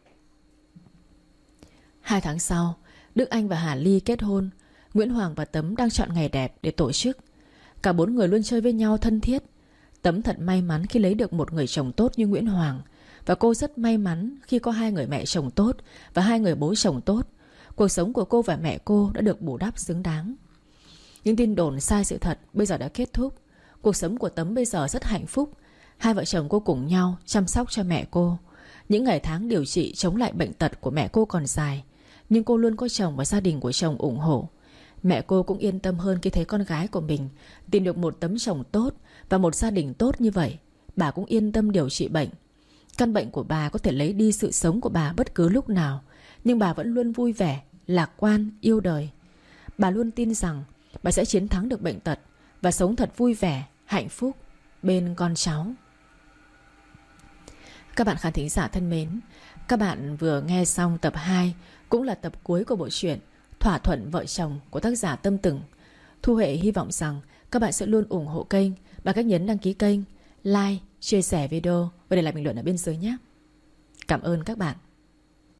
2 tháng sau, Đức Anh và Hà Ly kết hôn. Nguyễn Hoàng và Tấm đang chọn ngày đẹp để tổ chức. Cả 4 người luôn chơi với nhau thân thiết. Tấm thật may mắn khi lấy được một người chồng tốt như Nguyễn Hoàng. Và cô rất may mắn khi có 2 người mẹ chồng tốt và 2 người bố chồng tốt. Cuộc sống của cô và mẹ cô đã được bù đắp xứng đáng. Những tin đồn sai sự thật bây giờ đã kết thúc. Cuộc sống của Tấm bây giờ rất hạnh phúc. 2 vợ chồng cô cùng nhau chăm sóc cho mẹ cô. Những ngày tháng điều trị chống lại bệnh tật của mẹ cô còn dài, nhưng cô luôn có chồng và gia đình của chồng ủng hộ. Mẹ cô cũng yên tâm hơn khi thấy con gái của mình tìm được một tấm chồng tốt và một gia đình tốt như vậy. Bà cũng yên tâm điều trị bệnh. Căn bệnh của bà có thể lấy đi sự sống của bà bất cứ lúc nào, nhưng bà vẫn luôn vui vẻ, lạc quan, yêu đời. Bà luôn tin rằng bà sẽ chiến thắng được bệnh tật và sống thật vui vẻ, hạnh phúc bên con cháu. Các bạn khán thính giả thân mến, các bạn vừa nghe xong tập 2, cũng là tập cuối của bộ truyện Thỏa thuận vợ chồng của tác giả Tâm Từng. Thu Huệ hy vọng rằng các bạn sẽ luôn ủng hộ kênh bằng cách nhấn đăng ký kênh, like, chia sẻ video và để lại bình luận ở bên dưới nhé. Cảm ơn các bạn.